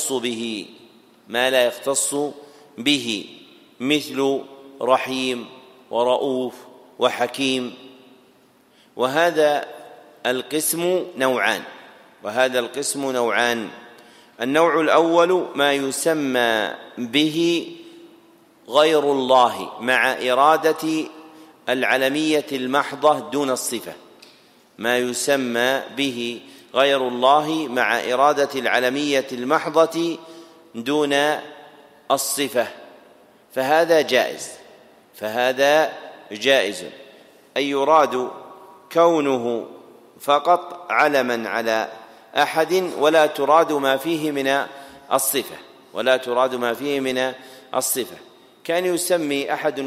يختص به، مثل رحيم ورؤوف وحكيم. وهذا القسم نوعان. النوع الأول ما يسمى به غير الله مع إرادة العلمية المحضة دون الصفة، ما يسمى به غير الله مع إرادة العلمية المحضة دون الصفة، فهذا جائز، أي يراد كونه فقط علما على أحد ولا تراد ما فيه من الصفة. كان يسمي أحد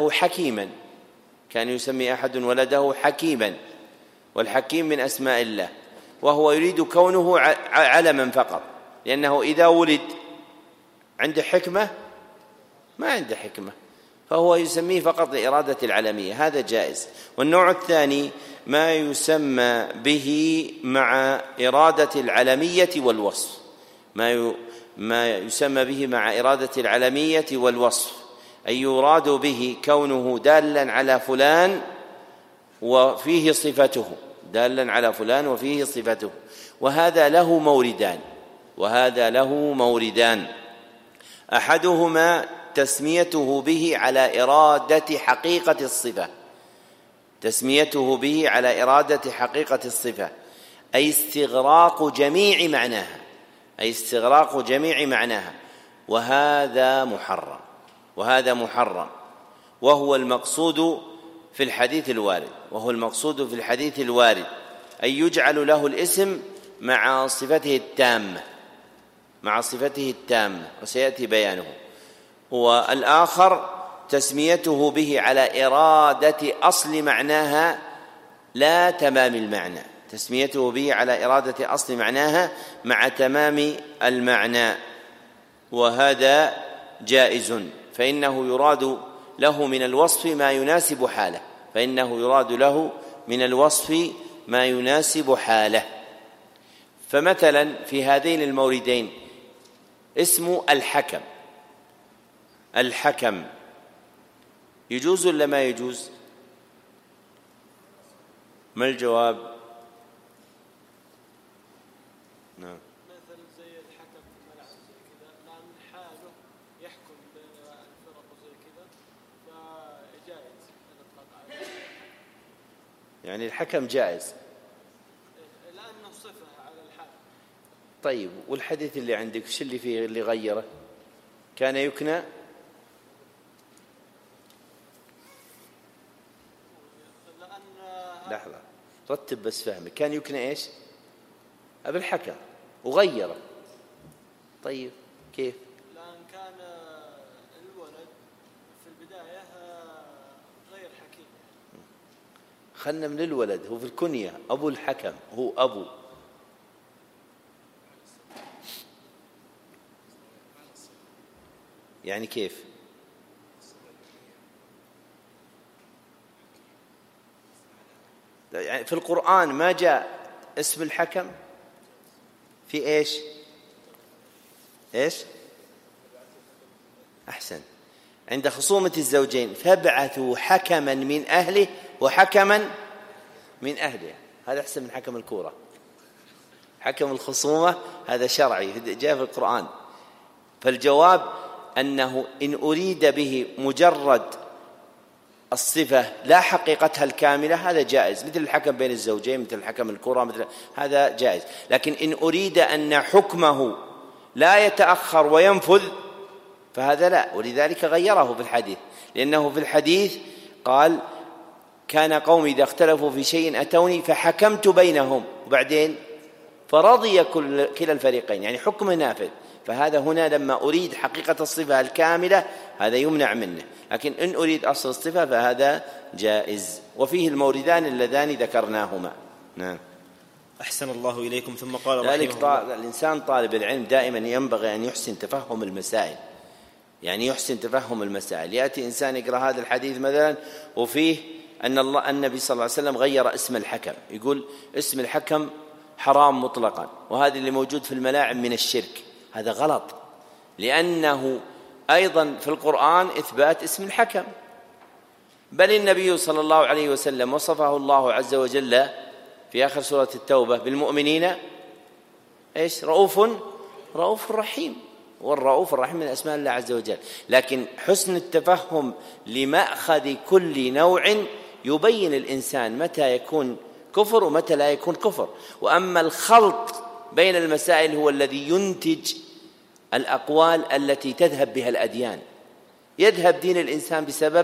ولده حكيما، والحكيم من أسماء الله، وهو يريد كونه علما فقط، لأنه إذا ولد عنده حكمة ما عنده حكمة، فهو يسميه فقط لإرادة العلمية، هذا جائز. والنوع الثاني ما يسمى به مع إرادة العلمية والوصف، ما يسمى به مع إرادة العلمية والوصف، أي يراد به كونه دالا على فلان وفيه صفته، وهذا له موردان. أحدهما تسميته به على إرادة حقيقة الصفة، أي استغراق جميع معناها، وهذا محرم، وهو المقصود في الحديث الوارد، أن يجعل له الاسم مع صفته التامة، وسيأتي بيانه. والآخر تسميته به على إرادة أصل معناها لا تمام المعنى، مع تمام المعنى، وهذا جائز، فإنه يراد له من الوصف ما يناسب حاله. فمثلا في هذين الموردين اسم الحكم يجوز ولا ما يجوز؟ ما الجواب؟ نعم. مثل زي الحكم في الملعب زي كذا، لأن حاله يحكم بين الفرق وزي كذا، فجائز الإطلاق عليه. يعني الحكم جائز لأنه صفة على الحال. طيب، والحديث اللي عندك شو اللي فيه اللي غيره؟ كان يكنى لحظة رتب بس فهمي. كان يكنى إيش؟ أبي الحكم وغيره. طيب كيف؟ لأن كان الولد في البداية غير حكيم. خلنا من الولد، هو في الكنية أبو الحكم، هو أبو. يعني كيف؟ يعني في القرآن ما جاء اسم الحكم في إيش؟ أحسن. عند خصومة الزوجين فابعثوا حكما من أهله وحكما من أهله، هذا أحسن من حكم الكورة. حكم الخصومة هذا شرعي جاء في القرآن. فالجواب أنه إن أريد به مجرد الصفة لا حقيقتها الكاملة هذا جائز، مثل الحكم بين الزوجين، مثل حكم الكرة، مثل هذا جائز. لكن إن أريد أن حكمه لا يتأخر وينفذ فهذا لا، ولذلك غيره في الحديث، لأنه في الحديث قال كان قومي إذا اختلفوا في شيء أتوني فحكمت بينهم، وبعدين فرضي كلا الفريقين، يعني حكم نافذ. فهذا هنا لما أريد حقيقة الصفة الكاملة هذا يمنع منه، لكن إن أريد أصل الصفة فهذا جائز. وفيه الموردان اللذان ذكرناهما. نعم. أحسن الله إليكم. ثم قال ذلك الإنسان طالب العلم دائما ينبغي أن يحسن تفهم المسائل، يعني يحسن تفهم المسائل. يأتي إنسان يقرأ هذا الحديث مثلا وفيه أن النبي صلى الله عليه وسلم غير اسم الحكم، يقول اسم الحكم حرام مطلقا، وهذا اللي موجود في الملاعب من الشرك. هذا غلط، لأنه أيضا في القرآن إثبات اسم الحكم، بل النبي صلى الله عليه وسلم وصفه الله عز وجل في آخر سورة التوبة بالمؤمنين إيش؟ رؤوف رحيم، والرؤوف الرحيم من أسماء الله عز وجل. لكن حسن التفهم لمأخذ كل نوع يبين الإنسان متى يكون كفر ومتى لا يكون كفر. وأما الخلط بين المسائل هو الذي ينتج الأقوال التي تذهب بها الأديان. يذهب دين الإنسان بسبب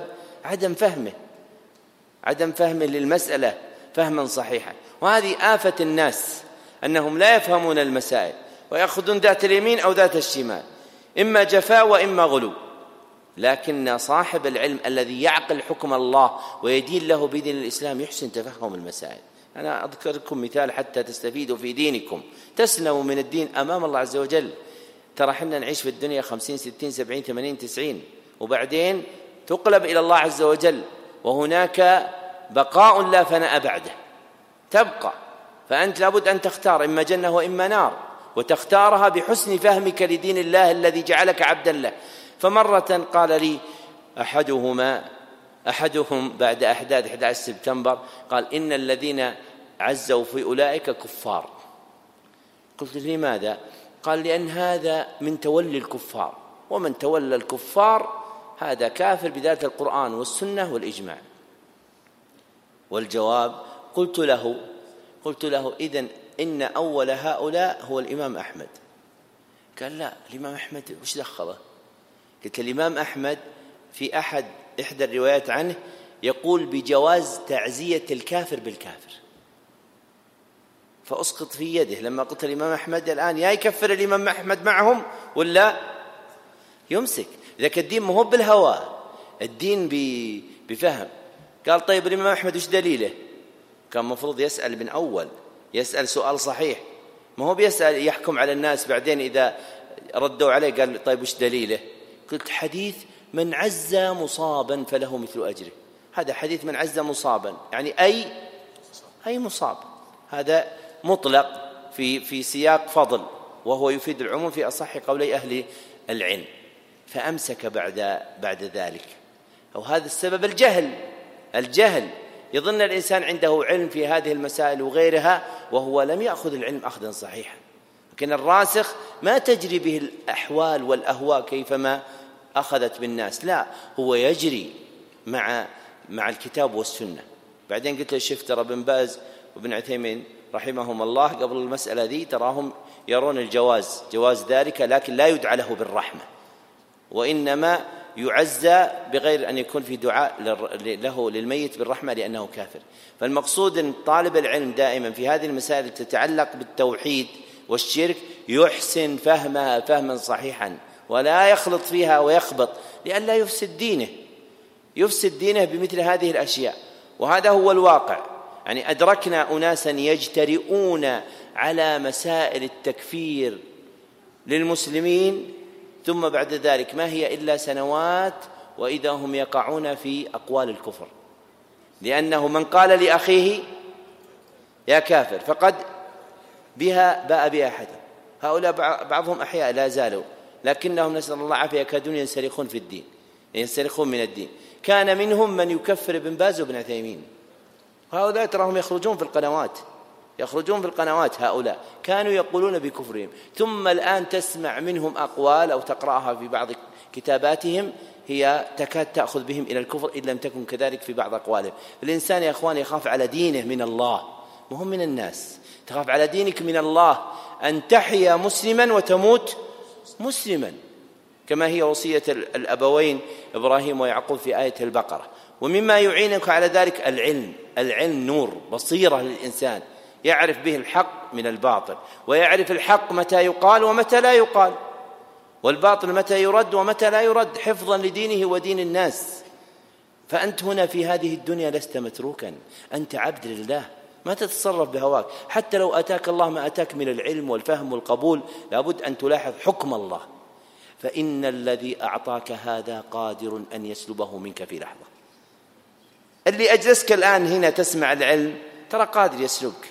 عدم فهمه للمسألة فهما صحيحا. وهذه آفة الناس أنهم لا يفهمون المسائل ويأخذون ذات اليمين أو ذات الشمال، إما جفاء وإما غلو. لكن صاحب العلم الذي يعقل حكم الله ويدين له بدين الإسلام يحسن تفهم المسائل. أنا أذكركم مثال حتى تستفيدوا في دينكم، تسلموا من الدين أمام الله عز وجل. ترى حنا نعيش في الدنيا 50 60 70 80 90، وبعدين تقلب إلى الله عز وجل، وهناك بقاء لا فناء بعده، تبقى. فأنت لابد أن تختار إما جنة وإما نار، وتختارها بحسن فهمك لدين الله الذي جعلك عبدا له. فمرة قال لي أحدهم بعد أحداث 11 سبتمبر قال إن الذين عزوا في أولئك كفار. قلت لماذا؟ قال لأن هذا من تولي الكفار، ومن تولى الكفار هذا كافر بذات القرآن والسنة والإجماع. والجواب قلت له إذن إن أول هؤلاء هو الإمام أحمد. قال لا، الإمام أحمد وش دخله؟ قلت الإمام أحمد في إحدى الروايات عنه يقول بجواز تعزية الكافر بالكافر، فأسقط في يده لما قلت الإمام أحمد الآن يا يكفر الإمام أحمد معهم ولا يمسك. ذاك الدين ما هو بالهوى، الدين بفهم. قال طيب الإمام أحمد وش دليله؟ كان مفروض يسأل من أول، يسأل سؤال صحيح، ما هو بيسأل يحكم على الناس بعدين إذا ردوا عليه قال طيب وش دليله؟ قلت حديث من عز مصابا فله مثل أجره. هذا حديث من عز مصابا يعني أي مصاب، هذا مطلق في سياق فضل، وهو يفيد العموم في أصح قولي أهل العلم. فأمسك بعد ذلك. وهذا السبب الجهل. يظن الإنسان عنده علم في هذه المسائل وغيرها وهو لم يأخذ العلم أخذا صحيحا. لكن الراسخ ما تجري به الأحوال والأهواء كيفما أخذت بالناس، لا، هو يجري مع الكتاب والسنة. بعدين قلت له شفت ترى ابن باز وابن عثيمين رحمهم الله قبل المسألة ذي تراهم يرون جواز ذلك، لكن لا يدعى له بالرحمة، وإنما يعزى بغير أن يكون في دعاء له للميت بالرحمة لأنه كافر. فالمقصود أن طالب العلم دائما في هذه المسائل تتعلق بالتوحيد والشرك يحسن فهمها فهما صحيحا، ولا يخلط فيها ويخبط، لئلا يفسد دينه بمثل هذه الأشياء. وهذا هو الواقع. يعني أدركنا أناسا يجترئون على مسائل التكفير للمسلمين ثم بعد ذلك ما هي إلا سنوات وإذا هم يقعون في أقوال الكفر، لأنه من قال لأخيه يا كافر فقد باء بها حدا. هؤلاء بعضهم أحياء لا زالوا، لكنهم نسأل الله العافية يكادون ينسلخون في الدين، ينسلخون من الدين. كان منهم من يكفر ابن باز وابن عثيمين، هؤلاء تراهم يخرجون في القنوات، هؤلاء كانوا يقولون بكفرهم، ثم الآن تسمع منهم أقوال أو تقرأها في بعض كتاباتهم هي تكاد تأخذ بهم إلى الكفر إن لم تكن كذلك في بعض أقوالهم. الإنسان يا أخوان يخاف على دينه من الله، مهم من الناس. تخاف على دينك من الله، أن تحيا مسلما وتموت مسلما، كما هي وصية الأبوين إبراهيم ويعقوب في آية البقرة. ومما يعينك على ذلك العلم نور بصيرة للإنسان، يعرف به الحق من الباطل، ويعرف الحق متى يقال ومتى لا يقال، والباطل متى يرد ومتى لا يرد، حفظا لدينه ودين الناس. فأنت هنا في هذه الدنيا لست متروكا، أنت عبد لله، ما تتصرف بهواك. حتى لو أتاك الله ما أتاك من العلم والفهم والقبول، لابد أن تلاحظ حكم الله، فإن الذي أعطاك هذا قادر أن يسلبه منك في لحظة. اللي أجلسك الآن هنا تسمع العلم ترى قادر يسلبك.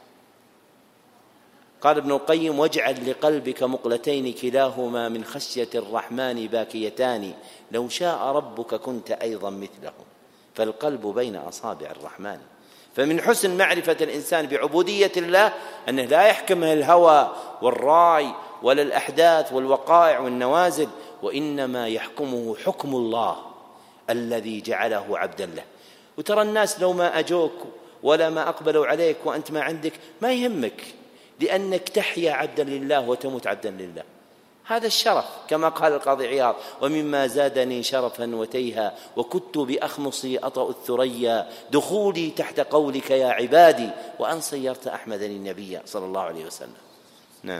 قال ابن القيم: واجعل لقلبك مقلتين كلاهما من خشية الرحمن باكيتان، لو شاء ربك كنت أيضا مثله، فالقلب بين أصابع الرحمن. فمن حسن معرفة الإنسان بعبودية الله أنه لا يحكمه الهوى والرأي ولا الأحداث والوقائع والنوازل، وإنما يحكمه حكم الله الذي جعله عبدا له. وترى الناس لو ما أجوك ولا ما أقبلوا عليك وأنت ما عندك ما يهمك، لأنك تحيا عبدا لله وتموت عبدا لله. هذا الشرف، كما قال القاضي عياض: ومما زادني شرفا وتيها وكدت بأخمصي أطأ الثريا، دخولي تحت قولك يا عبادي، وأن صيرت أحمد النبي صلى الله عليه وسلم. نعم.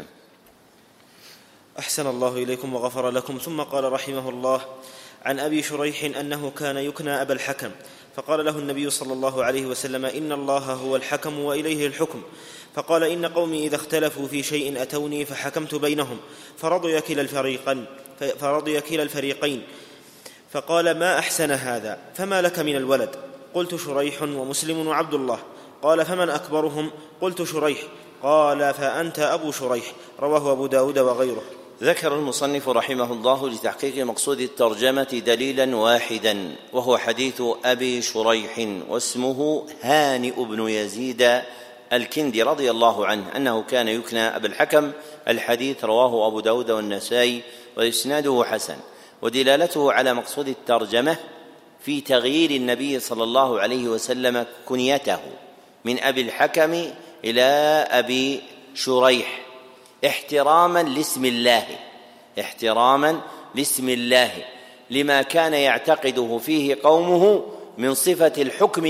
أحسن الله إليكم وغفر لكم. ثم قال رحمه الله: عن أبي شريح أنه كان يكنى أبا الحكم، فقال له النبي صلى الله عليه وسلم: إن الله هو الحكم وإليه الحكم. فقال: إن قومي إذا اختلفوا في شيء أتوني فحكمت بينهم فرضي كلا الفريقين. فقال: ما أحسن هذا، فما لك من الولد؟ قلت: شريح ومسلم وعبد الله. قال: فمن أكبرهم؟ قلت: شريح. قال: فأنت أبو شريح. رواه أبو داود وغيره. ذكر المصنف رحمه الله لتحقيق مقصود الترجمة دليلا واحدا، وهو حديث أبي شريح، واسمه هانئ بن يزيد الكندي رضي الله عنه، أنه كان يكنى أبا الحكم. الحديث رواه أبو داود والنسائي، وإسناده حسن. ودلالته على مقصود الترجمة في تغيير النبي صلى الله عليه وسلم كنيته من أبي الحكم إلى أبي شريح، احتراما لاسم الله لما كان يعتقده فيه قومه من صفة الحكم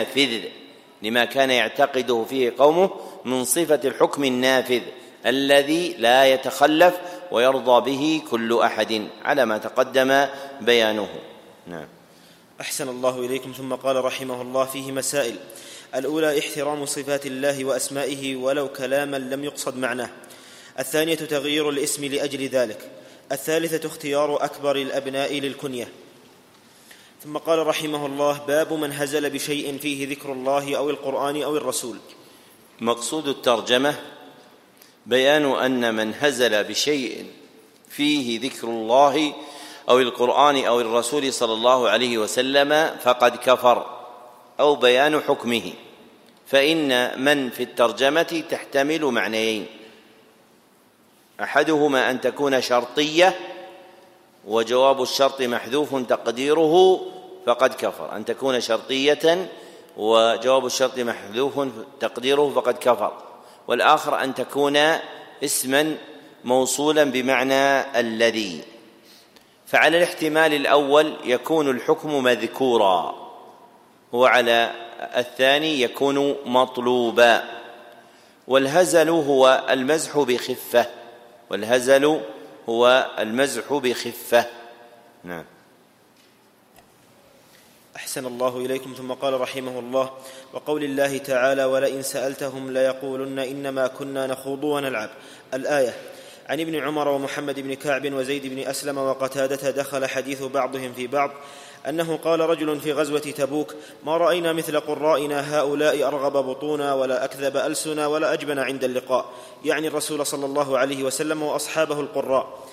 النافذ، الذي لا يتخلف ويرضى به كل أحد، على ما تقدم بيانه. نعم. أحسن الله إليكم. ثم قال رحمه الله: فيه مسائل. الأولى: احترام صفات الله وأسمائه ولو كلاما لم يقصد معناه. الثانية: تغيير الاسم لأجل ذلك. الثالثة: اختيار أكبر الأبناء للكنية. ثم قال رحمه الله: باب من هزل بشيء فيه ذكر الله أو القرآن أو الرسول. مقصود الترجمة بيان أن من هزل بشيء فيه ذكر الله أو القرآن أو الرسول صلى الله عليه وسلم فقد كفر، أو بيان حكمه. فإن من في الترجمة تحتمل معنيين: أحدهما أن تكون شرطية وجواب الشرط محذوف تقديره فقد كفر، أن تكون شرطية وجواب الشرط محذوف تقديره فقد كفر. والآخر أن تكون اسما موصولا بمعنى الذي. فعلى الاحتمال الأول يكون الحكم مذكورا، وعلى الثاني يكون مطلوبا. والهزل هو المزح بخفة. نعم. أحسن الله إليكم. ثم قال رحمه الله: وقول الله تعالى: ولئن سألتهم ليقولن إنما كنا نخوض ونلعب. الآية. عن ابن عمر ومحمد بن كعب وزيد بن أسلم وقتادة دخل حديث بعضهم في بعض أنه قال رجل في غزوة تبوك: ما رأينا مثل قرائنا هؤلاء أرغب بطونا ولا أكذب ألسنا ولا أجبن عند اللقاء، يعني الرسول صلى الله عليه وسلم وأصحابه القراء.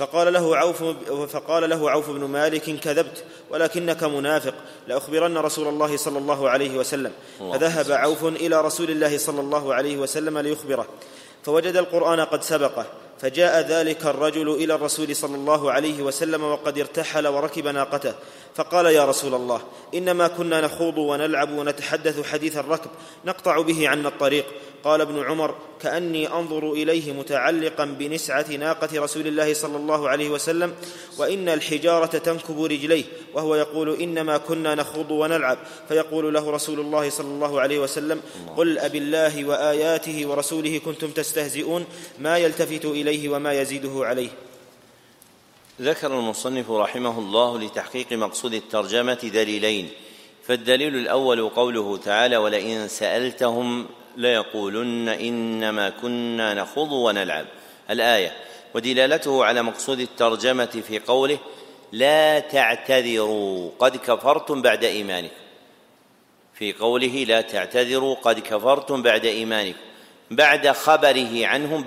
فقال له عوف بن مالك: كذبت ولكنك منافق، لأخبرن رسول الله صلى الله عليه وسلم. فذهب عوف إلى رسول الله صلى الله عليه وسلم ليخبره، فوجد القرآن قد سبقه، فجاء ذلك الرجل إلى الرسول صلى الله عليه وسلم وقد ارتحل وركب ناقته، فقال: يا رسول الله، إنما كنا نخوض ونلعب ونتحدث حديث الركب نقطع به عنا الطريق. قال ابن عمر: كأني أنظر إليه متعلقا بنسعة ناقة رسول الله صلى الله عليه وسلم، وإن الحجارة تنكب رجليه، وهو يقول: إنما كنا نخوض ونلعب. فيقول له رسول الله صلى الله عليه وسلم: قل أبالله وآياته ورسوله كنتم تستهزئون، ما يلتفت إليه وما يزيده عليه. ذكر المصنف رحمه الله لتحقيق مقصود الترجمة دليلين. فالدليل الأول قوله تعالى: ولئن سألتهم ليقولن إنما كنا نخوض ونلعب، الآية، ودلالته على مقصود الترجمة في قوله: لا تعتذروا قد كفرتم بعد إيمانكم، في قوله: لا تعتذروا قد كفرتم بعد إيمانكم، بعد خبره عنهم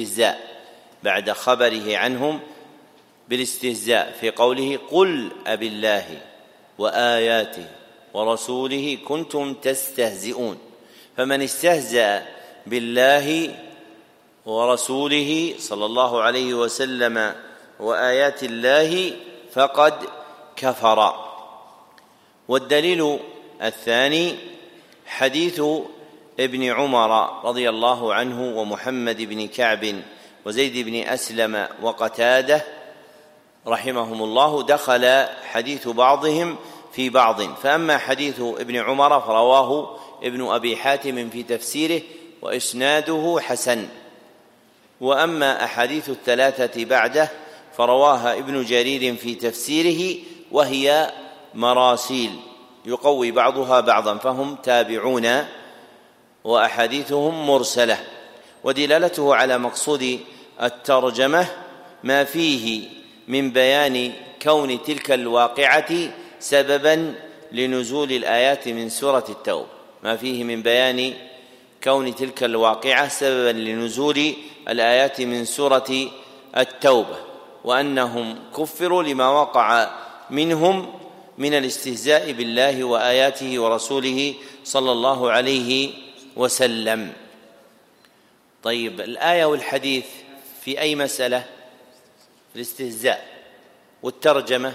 بالاستهزاء، في قوله: قل أبالله وآياته ورسوله كنتم تستهزئون. فمن استهزأ بالله ورسوله صلى الله عليه وسلم وآيات الله فقد كفر. والدليل الثاني حديث ابن عمر رضي الله عنه ومحمد بن كعب وزيد بن أسلم وقتادة رحمهم الله، دخل حديث بعضهم في بعض. فأما حديث ابن عمر فرواه ابن أبي حاتم في تفسيره وإسناده حسن، وأما أحاديث الثلاثة بعده فرواها ابن جرير في تفسيره، وهي مراسيل يقوي بعضها بعضا، فهم تابعون وأحاديثهم مرسلة. ودلالته على مقصود الترجمة ما فيه من بيان كون تلك الواقعة سببا لنزول الآيات من سورة التوبة، ما فيه من بيان كون تلك الواقعة سببا لنزول الآيات من سورة التوبة، وأنهم كفروا لما وقع منهم من الاستهزاء بالله وآياته ورسوله صلى الله عليه وسلم. طيب، الآية والحديث في أي مسألة؟ في الاستهزاء. والترجمة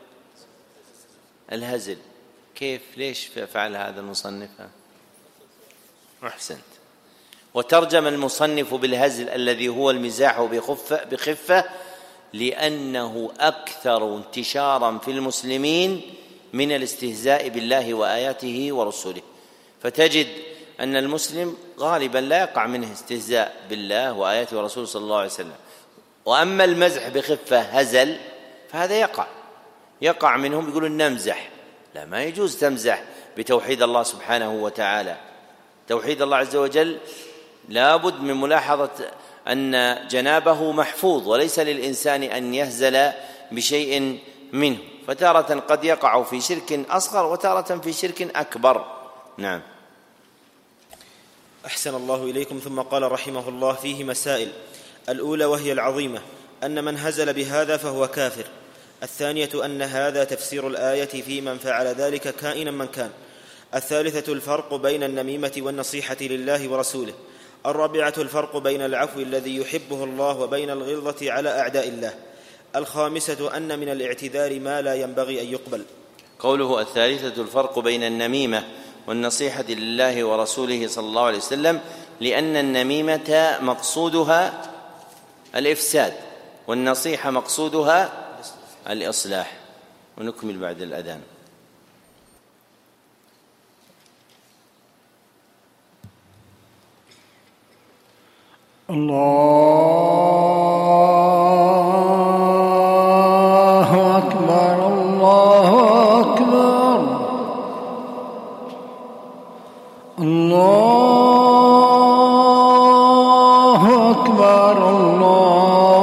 الهزل. كيف؟ ليش فعل هذا المصنف؟ أحسنت. وترجم المصنف بالهزل الذي هو المزاح بخفة لأنه أكثر انتشارا في المسلمين من الاستهزاء بالله وآياته ورسوله. فتجد أن المسلم غالبا لا يقع منه استهزاء بالله وآياته ورسوله صلى الله عليه وسلم. وأما المزح بخفة هزل فهذا يقع منهم، يقولون نمزح. لا، ما يجوز تمزح بتوحيد الله سبحانه وتعالى. توحيد الله عز وجل لا بد من ملاحظة أن جنابه محفوظ، وليس للإنسان أن يهزل بشيء منه، فتارة قد يقع في شرك أصغر وتارة في شرك أكبر. نعم. أحسن الله إليكم. ثم قال رحمه الله: فيه مسائل. الأولى وهي العظيمة، أن من هزل بهذا فهو كافر. الثانية أن هذا تفسير الآية في من فعل ذلك كائنا من كان. الثالثة الفرق بين النميمة والنصيحة لله ورسوله. الرابعة الفرق بين العفو الذي يحبه الله وبين الغلظة على أعداء الله. الخامسة أن من الاعتذار ما لا ينبغي أن يقبل. قوله الثالثة الفرق بين النميمة والنصيحة لله ورسوله صلى الله عليه وسلم، لأن النميمة مقصودها الإفساد والنصيحة مقصودها الإصلاح. ونكمل بعد الأذان. الله أكبر الله أكبر الله أكبر الله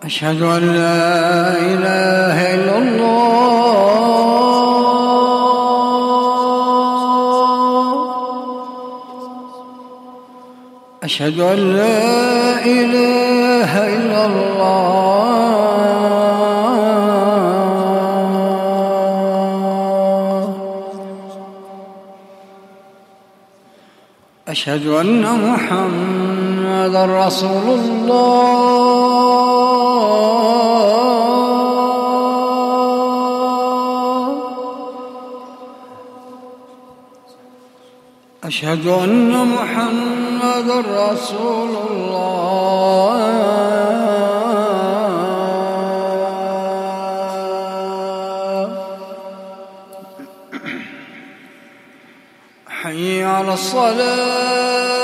أشهد أن لا إله إلا الله أشهد أن لا إله إلا الله أشهد أن محمدًا رسول الله أشهد أن محمدًا رسول الله حي على الصلاة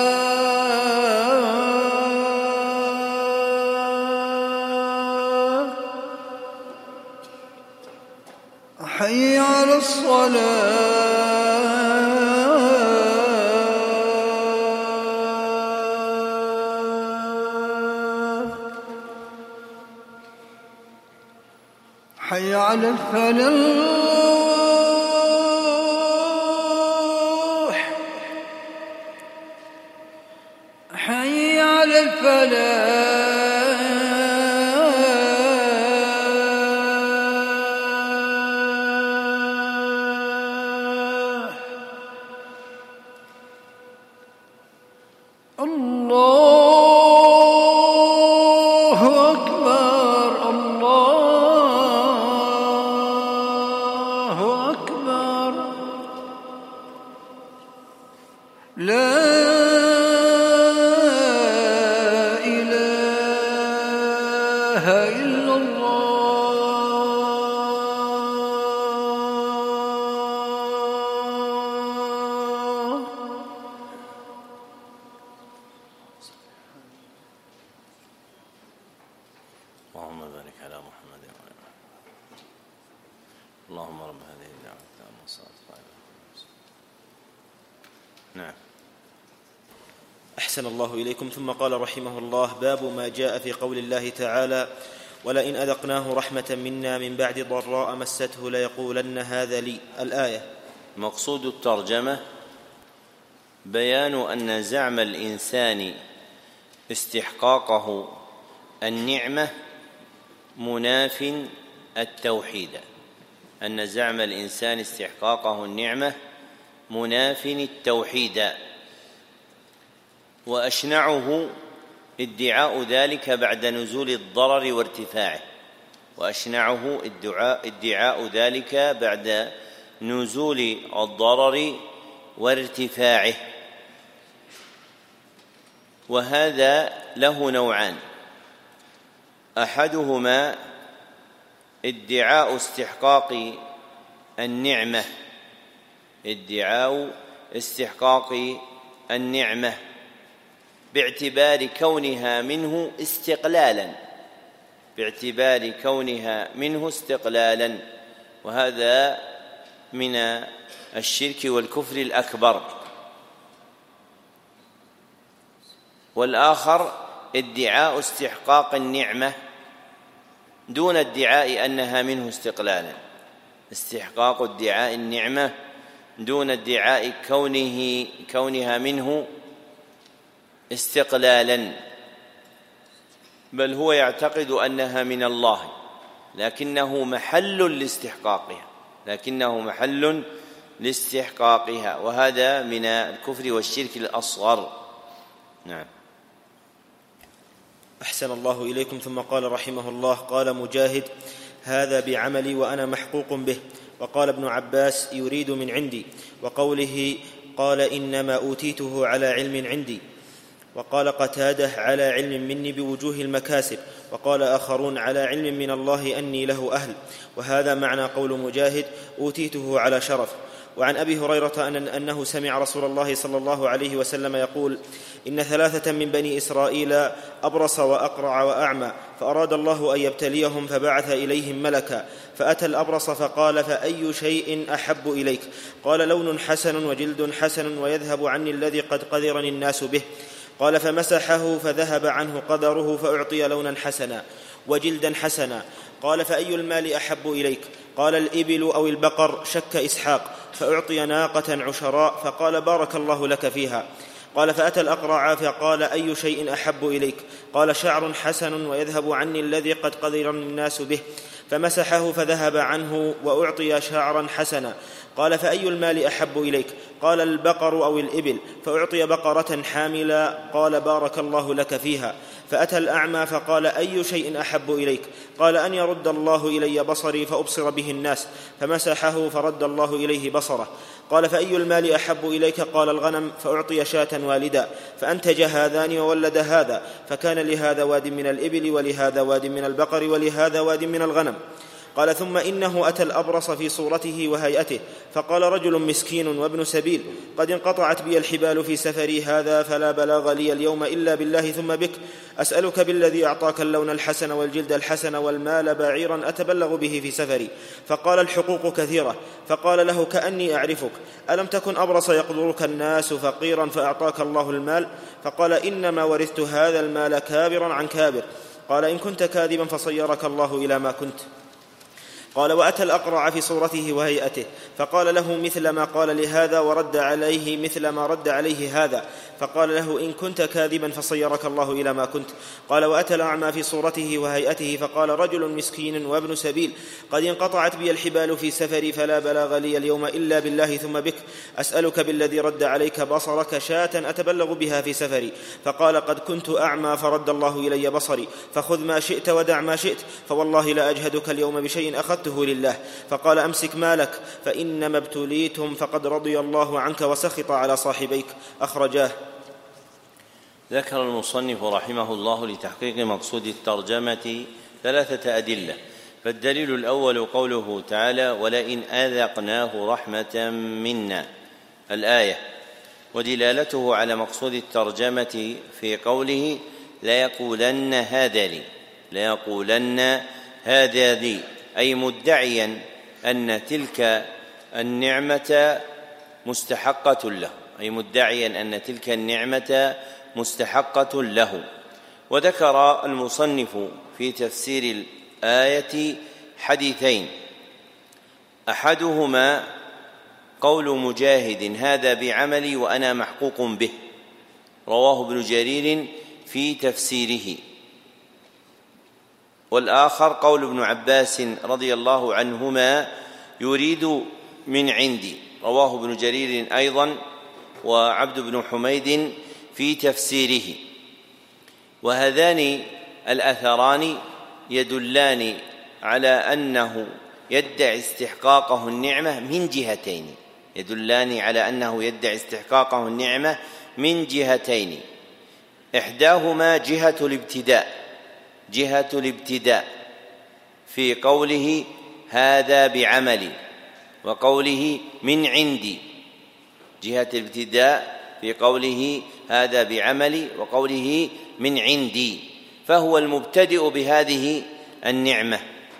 حي على الصلاة حي على الفلاح حي على الفلاح الله أكبر الله أكبر لا إله إلا الله اللهم بارك على محمد وعلى آله. اللهم رب هذه الدعوة التامة والصلاة القائمة. نعم. أحسن الله إليكم. ثم قال رحمه الله: باب ما جاء في قول الله تعالى: ولئن أذقناه رحمة منا من بعد ضراء مسته ليقولن هذا لي. الآية. مقصود الترجمة بيان أن زعم الإنسان استحقاقه النعمة مناف التوحيد، أن زعم الإنسان استحقاقه النعمة مناف التوحيد، وأشنعه ادعاء ذلك بعد نزول الضرر وارتفاعه، وأشنعه ادعاء ذلك بعد نزول الضرر وارتفاعه. وهذا له نوعان: أحدهما ادعاء استحقاق النعمة، ادعاء استحقاق النعمة باعتبار كونها منه استقلالا، باعتبار كونها منه استقلالا، وهذا من الشرك والكفر الأكبر. والآخر ادعاء استحقاق النعمة دون ادعاء أنها منه استقلالا، استحقاق ادعاء النعمة دون ادعاء كونها منه استقلالا، بل هو يعتقد أنها من الله، لكنه محل لاستحقاقها، وهذا من الكفر والشرك الأصغر. نعم. أحسن الله إليكم. ثم قال رحمه الله: قال مجاهد: هذا بعملي وأنا محقوق به. وقال ابن عباس: يريد من عندي. وقوله قال إنما أوتيته على علم عندي. وقال قتادة: على علم مني بوجوه المكاسب. وقال آخرون: على علم من الله أني له أهل. وهذا معنى قول مجاهد: أوتيته على شرف. وعن أبي هريرة أنه سمع رسول الله صلى الله عليه وسلم يقول: إن 3 من بني إسرائيل أبرص وأقرع وأعمى، فأراد الله أن يبتليهم فبعث إليهم ملكا، فأتى الأبرص فقال: فأي شيء أحب إليك؟ قال: لون حسن وجلد حسن ويذهب عني الذي قد قذرني الناس به. قال: فمسحه فذهب عنه قدره فأعطي لونا حسنا. وجلدا حسنا. قال: فأي المال أحب إليك؟ قال: الإبل أو البقر؟ شك إسحاق، فأعطي ناقة عشراء، فقال: بارك الله لك فيها. قال: فأتى الأقرع فقال: أي شيء أحب إليك؟ قال: شعر حسن ويذهب عني الذي قد قدر الناس به، فمسحه فذهب عنه، وأعطي شعرا حسنا. قال: فأي المال أحب إليك؟ قال: البقر أو الإبل، فأعطي بقرة حاملا. قال: بارك الله لك فيها. فأتى الأعمى فقال: أي شيء أحب إليك؟ قال: أن يرد الله إلي بصري فأبصر به الناس، فمسحه فرد الله إليه بصره. قال: فأي المال أحب إليك؟ قال: الغنم، فأعطي شاة والدا، فأنتج هذان وولد هذا، فكان لهذا واد من الإبل، ولهذا واد من البقر، ولهذا واد من الغنم. قال: ثم إنه أتى الأبرص في صورته وهيئته، فقال: رجل مسكين وابن سبيل، قد انقطعت بي الحبال في سفري هذا، فلا بلاغ لي اليوم إلا بالله ثم بك، أسألك بالذي أعطاك اللون الحسن والجلد الحسن والمال بعيرا أتبلغ به في سفري. فقال: الحقوق كثيرة. فقال له: كأني أعرفك، ألم تكن أبرص يقدرك الناس فقيرا فأعطاك الله المال؟ فقال: إنما ورثت هذا المال كابرا عن كابر. قال: إن كنت كاذبا فصيرك الله إلى ما كنت. قال: وأتى الأقرع في صورته وهيئته، فقال له مثل ما قال لهذا، ورد عليه مثل ما رد عليه هذا، فقال له: إن كنت كاذبا فصيرك الله إلى ما كنت. قال: وأتى الأعمى في صورته وهيئته، فقال: رجل مسكين وابن سبيل، قد انقطعت بي الحبال في سفري، فلا بلاغ لي اليوم إلا بالله ثم بك، أسألك بالذي رد عليك بصرك شاة أتبلغ بها في سفري. فقال: قد كنت أعمى فرد الله إلي بصري، فخذ ما شئت ودع ما شئت، فوالله لا أجهدك اليوم بشيء أخذته لله. فقال: أمسك مالك، فإنما ابتليتم، فقد رضي الله عنك وسخط على صاحبيك. أخرجاه. ذكر المصنف رحمه الله لتحقيق مقصود الترجمة 3 أدلة. فالدليل الأول قوله تعالى: ولئن أذقناه رحمة منا، الآية، ودلالته على مقصود الترجمة في قوله: ليقولن هذا لي، ليقولن هذا لي، أي مدعيا أن تلك النعمة مستحقة له، أي مدعيا أن تلك النعمة مستحقة له. وذكر المصنف في تفسير الآية حديثين، أحدهما قول مجاهد: هذا بعملي وأنا محقوق به، رواه ابن جرير في تفسيره. والآخر قول ابن عباس رضي الله عنهما: يريد من عندي، رواه ابن جرير أيضا وعبد بن حميد في تفسيره. وهذان الأثران يدلان على أنه يدعي استحقاقه النعمة من جهتين، يدلان على أنه يدعي استحقاقه النعمة من جهتين، إحداهما جهة الابتداء، جهة الابتداء في قوله: هذا بعملي، وقوله: من عندي، جهة الابتداء في قوله: هذا بعملي، وقوله: من عندي، فهو المبتدئ بهذه النعمة.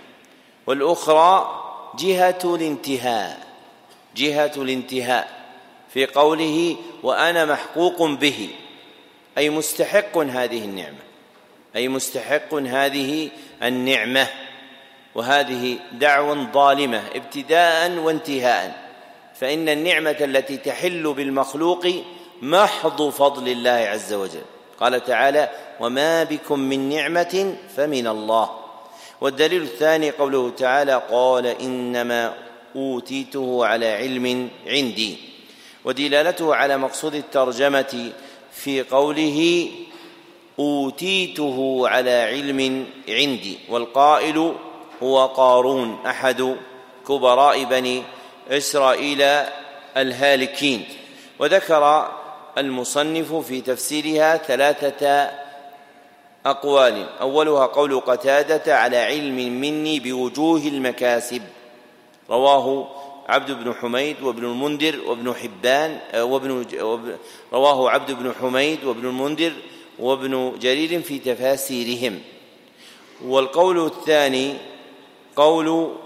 والأخرى جهة الانتهاء، جهة الانتهاء في قوله: وأنا محقوق به، أي مستحق هذه النعمة، أي مستحق هذه النعمة. وهذه دعوى ظالمة ابتداء وانتهاء، فإن النعمة التي تحل بالمخلوق محض فضل الله عز وجل. قال تعالى: وما بكم من نعمة فمن الله. والدليل الثاني قوله تعالى: قال إنما أوتيته على علم عندي. ودلالته على مقصود الترجمة في قوله: أوتيته على علم عندي، والقائل هو قارون أحد كبراء بني إسرائيل الهالكين. وذكر المصنف في تفسيرها 3 أقوال، أولها قول قتادة: على علم مني بوجوه المكاسب، رواه عبد بن حميد وابن المنذر وابن حبان رواه عبد بن حميد وابن المنذر وابن جرير في تفاسيرهم. والقول الثاني قول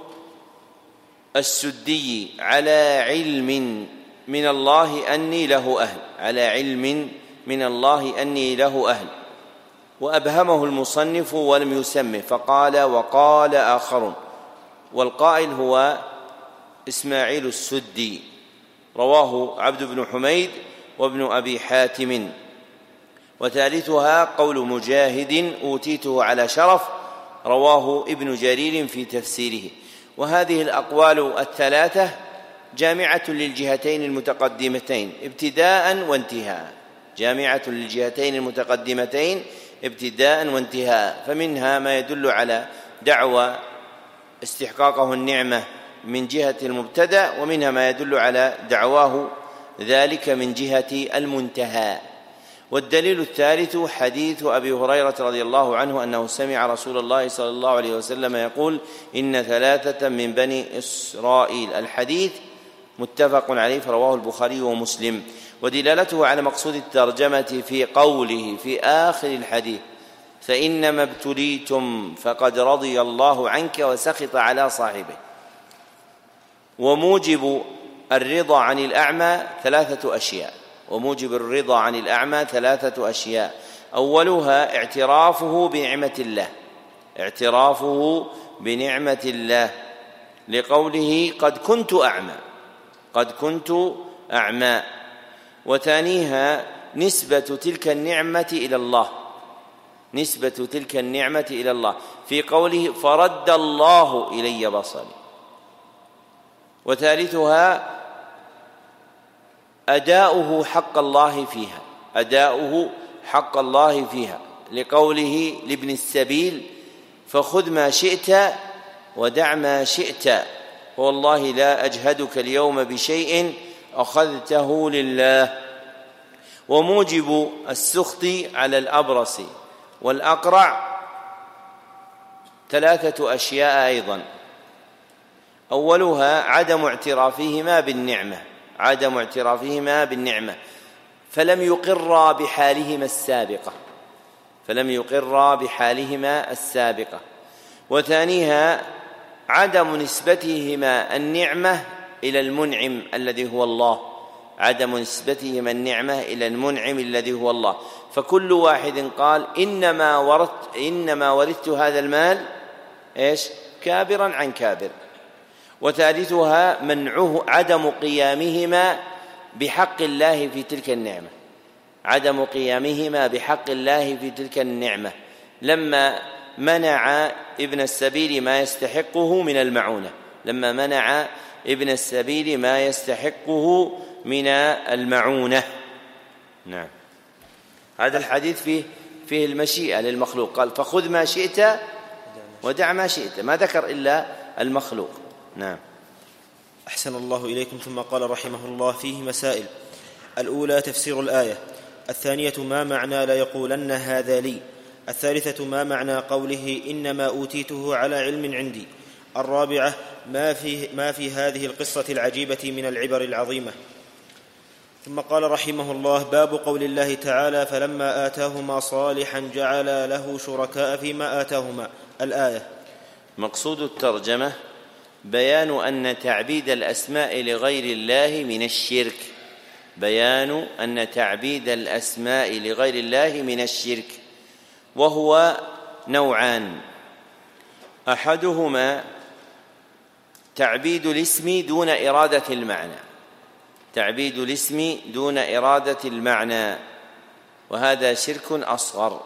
السدي: على علم من الله أني له أهل، على علم من الله أني له أهل، وأبهمه المصنف ولم يسمه فقال وقال آخرون، والقائل هو إسماعيل السدي، رواه عبد بن حميد وابن أبي حاتم. وثالثها قول مجاهد أوتيته على شرف، رواه ابن جرير في تفسيره. وهذه الأقوال الثلاثة جامعة للجهتين المتقدمتين ابتداء وانتهاء، جامعة للجهتين المتقدمتين ابتداء وانتهاء، فمنها ما يدل على دعوى استحقاقه النعمة من جهة المبتدأ، ومنها ما يدل على دعواه ذلك من جهة المنتهى. والدليل الثالث حديث أبي هريرة رضي الله عنه أنه سمع رسول الله صلى الله عليه وسلم يقول إن ثلاثة من بني إسرائيل، الحديث متفق عليه رواه البخاري ومسلم. ودلالته على مقصود الترجمة في قوله في آخر الحديث فإنما ابتليتم فقد رضي الله عنك وسخط على صاحبه. وموجب الرضا عن الأعمى ثلاثة أشياء، وموجب الرضا عن الأعمى ثلاثة أشياء. أولها اعترافه بنعمة الله، اعترافه بنعمة الله، لقوله قد كنت أعمى، قد كنت أعمى. وثانيها نسبة تلك النعمة إلى الله، نسبة تلك النعمة إلى الله في قوله فرد الله إلي بصري. وثالثها أداؤه حق الله فيها، أداؤه حق الله فيها، لقوله لابن السبيل فخذ ما شئت ودع ما شئت والله لا أجهدك اليوم بشيء أخذته لله. وموجب السخط على الأبرص والأقرع ثلاثة أشياء أيضا. أولها عدم اعترافهما بالنعمة، عدم اعترافهما بالنعمة، فلم يقرا بحالهما السابقة، فلم يقرا بحالهما السابقة. وثانيها عدم نسبتهما النعمة إلى المنعم الذي هو الله، عدم نسبتهما النعمة إلى المنعم الذي هو الله، فكل واحد قال إنما ورثت هذا المال إيش؟ كابرا عن كابر. وثالثها منعه عدم قيامهما بحق الله في تلك النعمة، عدم قيامهما بحق الله في تلك النعمة لما منع ابن السبيل ما يستحقه من المعونة، لما منع ابن السبيل ما يستحقه من المعونة. نعم، هذا الحديث فيه المشيئة للمخلوق، قال فخذ ما شئت ودع ما شئت، ما ذكر إلا المخلوق. نعم. أحسن الله إليكم. ثم قال رحمه الله فيه مسائل. الأولى تفسير الآية، الثانية ما معنى لا يقولن هذا لي، الثالثة ما معنى قوله إنما أوتيته على علم عندي، الرابعة ما في هذه القصة العجيبة من العبر العظيمة. ثم قال رحمه الله باب قول الله تعالى فلما آتاهما صالحا جعل له شركاء فيما آتاهما، الآية. مقصود الترجمة بيان أن تعبيد الأسماء لغير الله من الشرك، بيان أن تعبيد الأسماء لغير الله من الشرك، وهو نوعان، أحدهما تعبيد الاسم دون إرادة المعنى، تعبيد الاسم دون إرادة المعنى، وهذا شرك أصغر.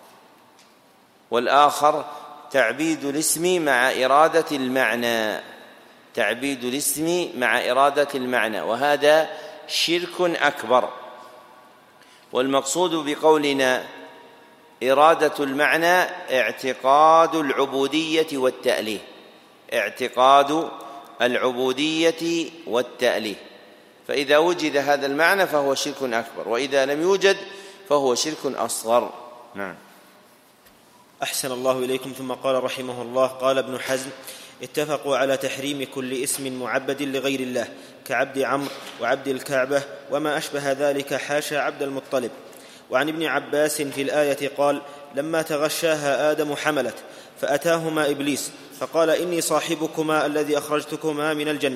والآخر تعبيد الاسم مع إرادة المعنى، تعبيد الاسم مع إرادة المعنى، وهذا شرك أكبر. والمقصود بقولنا إرادة المعنى اعتقاد العبودية والتأليه، اعتقاد العبودية والتأليه، فإذا وجد هذا المعنى فهو شرك أكبر، وإذا لم يوجد فهو شرك أصغر. نعم. أحسن الله إليكم. ثم قال رحمه الله قال ابن حزم اتفقوا على تحريم كل اسم معبد لغير الله كعبد عمرو وعبد الكعبة وما أشبه ذلك، حاشا عبد المطلب. وعن ابن عباس في الآية قال لما تغشاها آدم حملت، فأتاهما إبليس فقال إني صاحبكما الذي أخرجتكما من الجنة،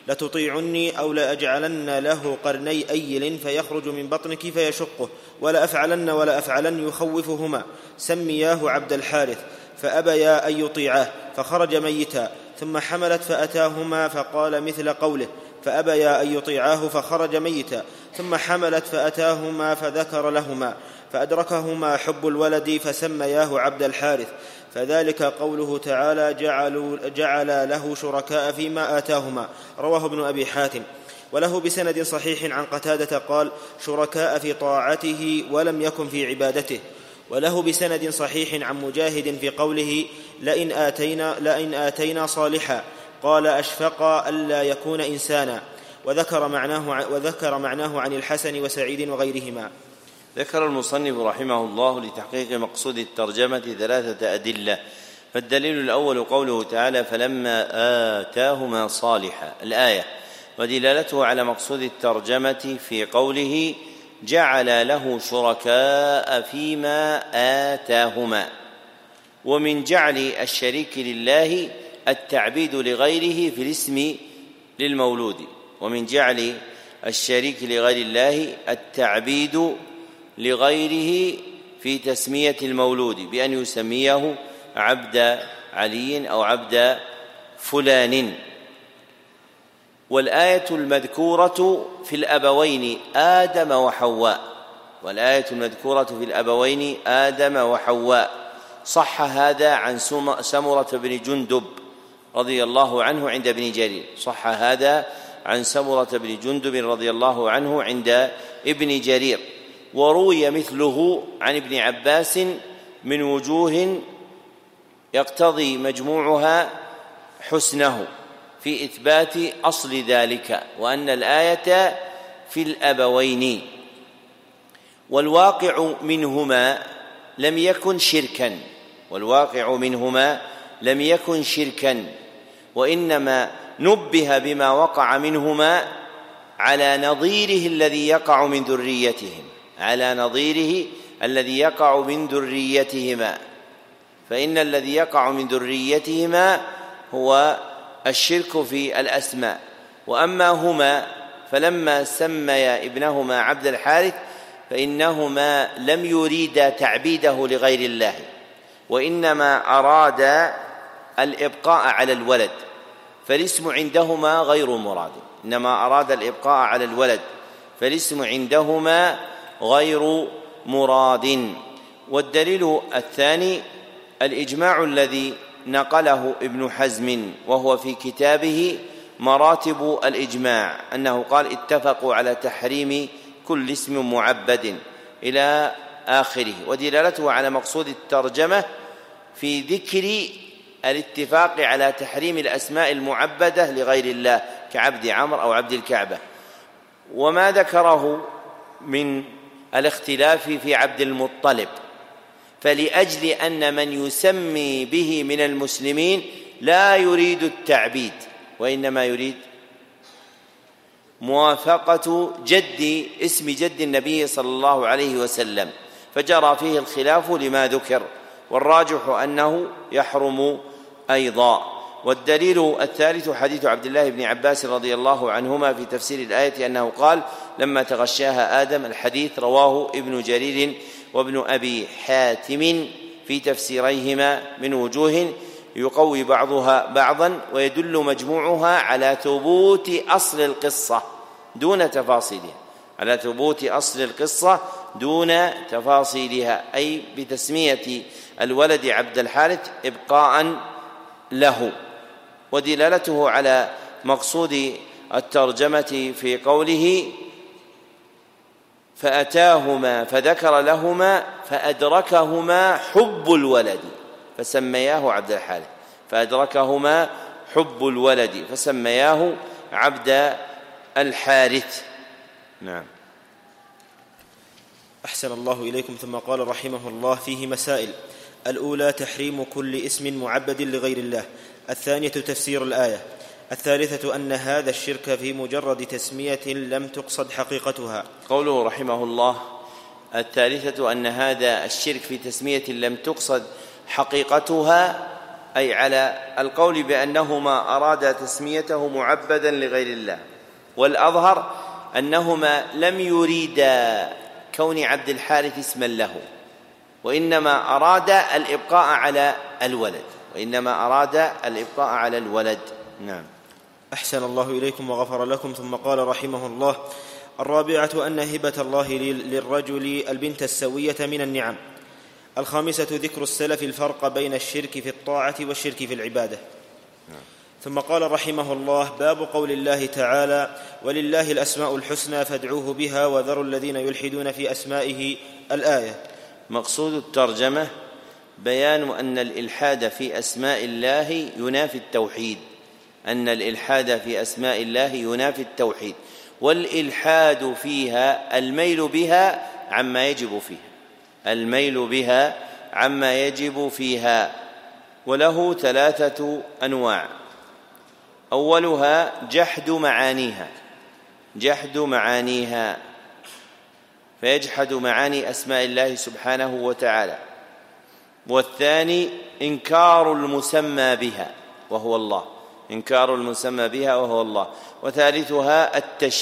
لتطيعني أو لأجعلن له قرني أيل فيخرج من بطنك فيشقه، ولا أفعلن يخوفهما. سمياه عبد الحارث، فأبيا أن يطيعاه فخرج ميتا. ثم حملت فأتاهما فقال مثل قوله فأبيا أن يطيعاه فخرج ميتا. ثم حملت فأتاهما فذكر لهما فأدركهما حب الولد فسمياه عبد الحارث، فذلك قوله تعالى جعل له شركاء فيما آتاهما. رواه ابن أبي حاتم، وله بسند صحيح عن قتادة قال شركاء في طاعته ولم يكن في عبادته. وله بسند صحيح عن مجاهد في قوله لئن آتينا صالحا قال أشفق ألا يكون إنسانا، وذكر معناه عن الحسن وسعيد وغيرهما. ذكر المصنف رحمه الله لتحقيق مقصود الترجمة 3 أدلة. فالدليل الأول قوله تعالى فلما آتاهما صالحا الآية، ودلالته على مقصود الترجمة في قوله جعل له شركاء فيما آتاهما. ومن جعل الشريك لله التعبيد لغيره في الاسم للمولود، ومن جعل الشريك لغير الله التعبيد لغيره في تسمية المولود بأن يسميه عبد علي أو عبد فلان. والآية المذكورة في الأبوين آدم وحواء، والآية المذكورة في الأبوين آدم وحواء صح هذا عن سمرة بن جندب رضي الله عنه عند ابن جرير، صح هذا عن سمرة بن جندب رضي الله عنه عند ابن جرير. وروي مثله عن ابن عباس من وجوه يقتضي مجموعها حسنه في إثبات أصل ذلك، وأن الآية في الأبوين. والواقع منهما لم يكن شركا، والواقع منهما لم يكن شركا، وإنما نبه بما وقع منهما على نظيره الذي يقع من ذريتهم، على نظيره الذي يقع من ذريتهما. فإن الذي يقع من ذريتهما هو الشرك في الأسماء. وأما هما فلما سميا ابنهما عبد الحارث فإنهما لم يريدا تعبيده لغير الله، وإنما أرادا الإبقاء على الولد، فالاسم عندهما غير مراد، إنما أراد الإبقاء على الولد فالاسم عندهما غير مراد. والدليل الثاني الإجماع الذي نقله ابن حزم وهو في كتابه مراتب الإجماع، أنه قال اتفقوا على تحريم كل اسم معبد إلى آخره. ودلالته على مقصود الترجمة في ذكر الاتفاق على تحريم الأسماء المعبدة لغير الله كعبد عمرو أو عبد الكعبة. وما ذكره من الاختلاف في عبد المطلب فلأجل أن من يسمي به من المسلمين لا يريد التعبيد، وإنما يريد موافقة جد اسم جد النبي صلى الله عليه وسلم، فجرى فيه الخلاف لما ذكر، والراجح أنه يحرم أيضا. والدليل الثالث حديث عبد الله بن عباس رضي الله عنهما في تفسير الآية أنه قال لما تغشاها آدم، الحديث رواه ابن جرير وابن أبي حاتم في تفسيريهما من وجوه يقوي بعضها بعضا، ويدل مجموعها على ثبوت أصل القصة دون تفاصيلها، على ثبوت أصل القصة دون تفاصيلها، أي بتسمية الولد عبد الحارث إبقاء له. ودلالته على مقصود الترجمة في قوله فأتاهما فذكر لهما فأدركهما حب الولد فسمياه عبد الحارث، فأدركهما حب الولد فسمياه عبد الحارث. نعم. أحسن الله إليكم. ثم قال رحمه الله فيه مسائل: الأولى تحريم كل اسم معبد لغير الله. الثانية تفسير الآية. الثالثة أن هذا الشرك في مجرد تسمية لم تقصد حقيقتها. قوله رحمه الله الثالثة أن هذا الشرك في تسمية لم تقصد حقيقتها، أي على القول بأنهما أرادا تسميته معبدا لغير الله، والأظهر أنهما لم يريدا كون عبد الحارث اسما له، وإنما أرادا الإبقاء على الولد. نعم. أحسن الله إليكم وغفر لكم. ثم قال رحمه الله: الرابعة أن هبة الله للرجل البنت السوية من النعم. الخامسة ذكر السلف الفرق بين الشرك في الطاعة والشرك في العبادة. ثم قال رحمه الله: باب قول الله تعالى: ولله الأسماء الحسنى فادعوه بها وذروا الذين يلحدون في أسمائه. الآية. مقصود الترجمة بيان أن الإلحاد في أسماء الله ينافي التوحيد، والإلحاد فيها الميل بها عما يجب فيها، وله 3 أنواع. أولها جحد معانيها، فيجحد معاني أسماء الله سبحانه وتعالى. والثاني إنكار المسمى بها وهو الله. وثالثها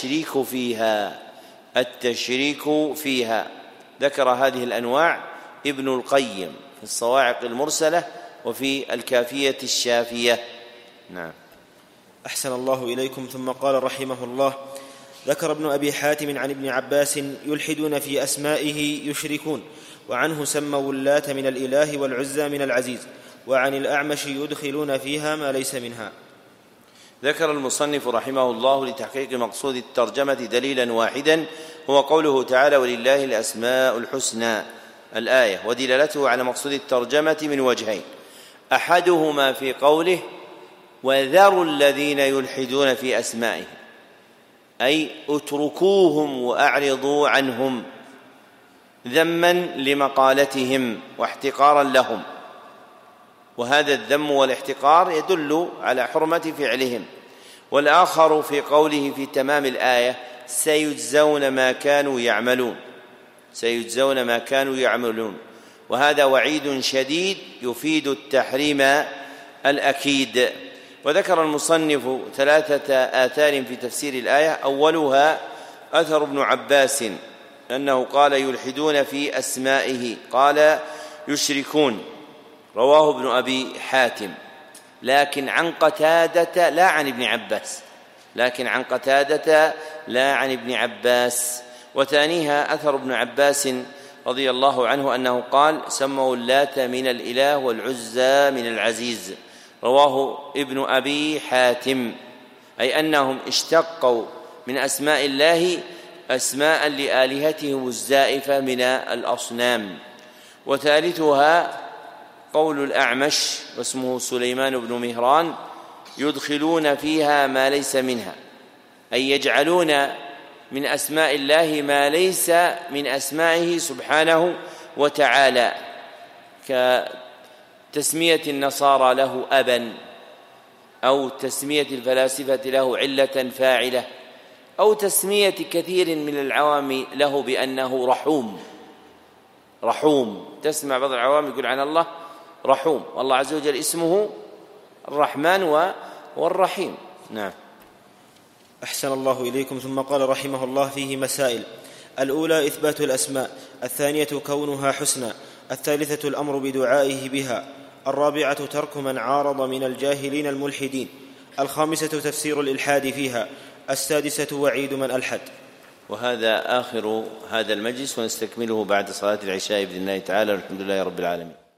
التشريك فيها. ذكر هذه الأنواع ابن القيم في الصواعق المرسلة وفي الكافية الشافية. نعم. أحسن الله إليكم. ثم قال رحمه الله: ذكر ابن أبي حاتم عن ابن عباس: يلحدون في أسمائه يشركون، وعنه سموا اللات من الإله والعزى من العزيز، وعن الأعمش يدخلون فيها ما ليس منها. ذكر المصنف رحمه الله لتحقيق مقصود الترجمة دليلا واحدا، هو قوله تعالى: ولله الأسماء الحسنى، الآية، ودلالته على مقصود الترجمة من وجهين: أحدهما في قوله: وذروا الذين يلحدون في أسمائه، أي اتركوهم وأعرضوا عنهم، ذما لمقالتهم واحتقارا لهم، وهذا الذم والاحتقار يدل على حرمة فعلهم. والآخر في قوله في تمام الآية: سيجزون ما كانوا يعملون، وهذا وعيد شديد يفيد التحريم الأكيد. وذكر المصنف 3 آثار في تفسير الآية. أولها أثر ابن عباس أنه قال: يلحدون في أسمائه، قال: يشركون، رواه ابن أبي حاتم، لكن عن قتادة لا عن ابن عباس. وثانيها أثر ابن عباس رضي الله عنه أنه قال: سموا اللات من الإله والعزى من العزيز، رواه ابن أبي حاتم، أي أنهم اشتقوا من أسماء الله أسماء لآلهتهم الزائفة من الأصنام. وثالثها قول الأعمش واسمه سليمان بن مهران: يدخلون فيها ما ليس منها، أي يجعلون من أسماء الله ما ليس من أسمائه سبحانه وتعالى، كتسمية النصارى له أبا، أو تسمية الفلاسفة له علة فاعلة، أو تسمية كثير من العوام له بأنه رحوم. تسمع بعض العوام يقول عن الله رحوم، والله عز وجل اسمه الرحمن والرحيم. نعم. أحسن الله إليكم. ثم قال رحمه الله: فيه مسائل: الأولى إثبات الأسماء، الثانية كونها حسنى، الثالثة الأمر بدعائه بها، الرابعة ترك من عارض من الجاهلين الملحدين، الخامسة تفسير الإلحاد فيها، السادسة وعيد من ألحد. وهذا آخر هذا المجلس، ونستكمله بعد صلاة العشاء بإذن الله تعالى، والحمد لله رب العالمين.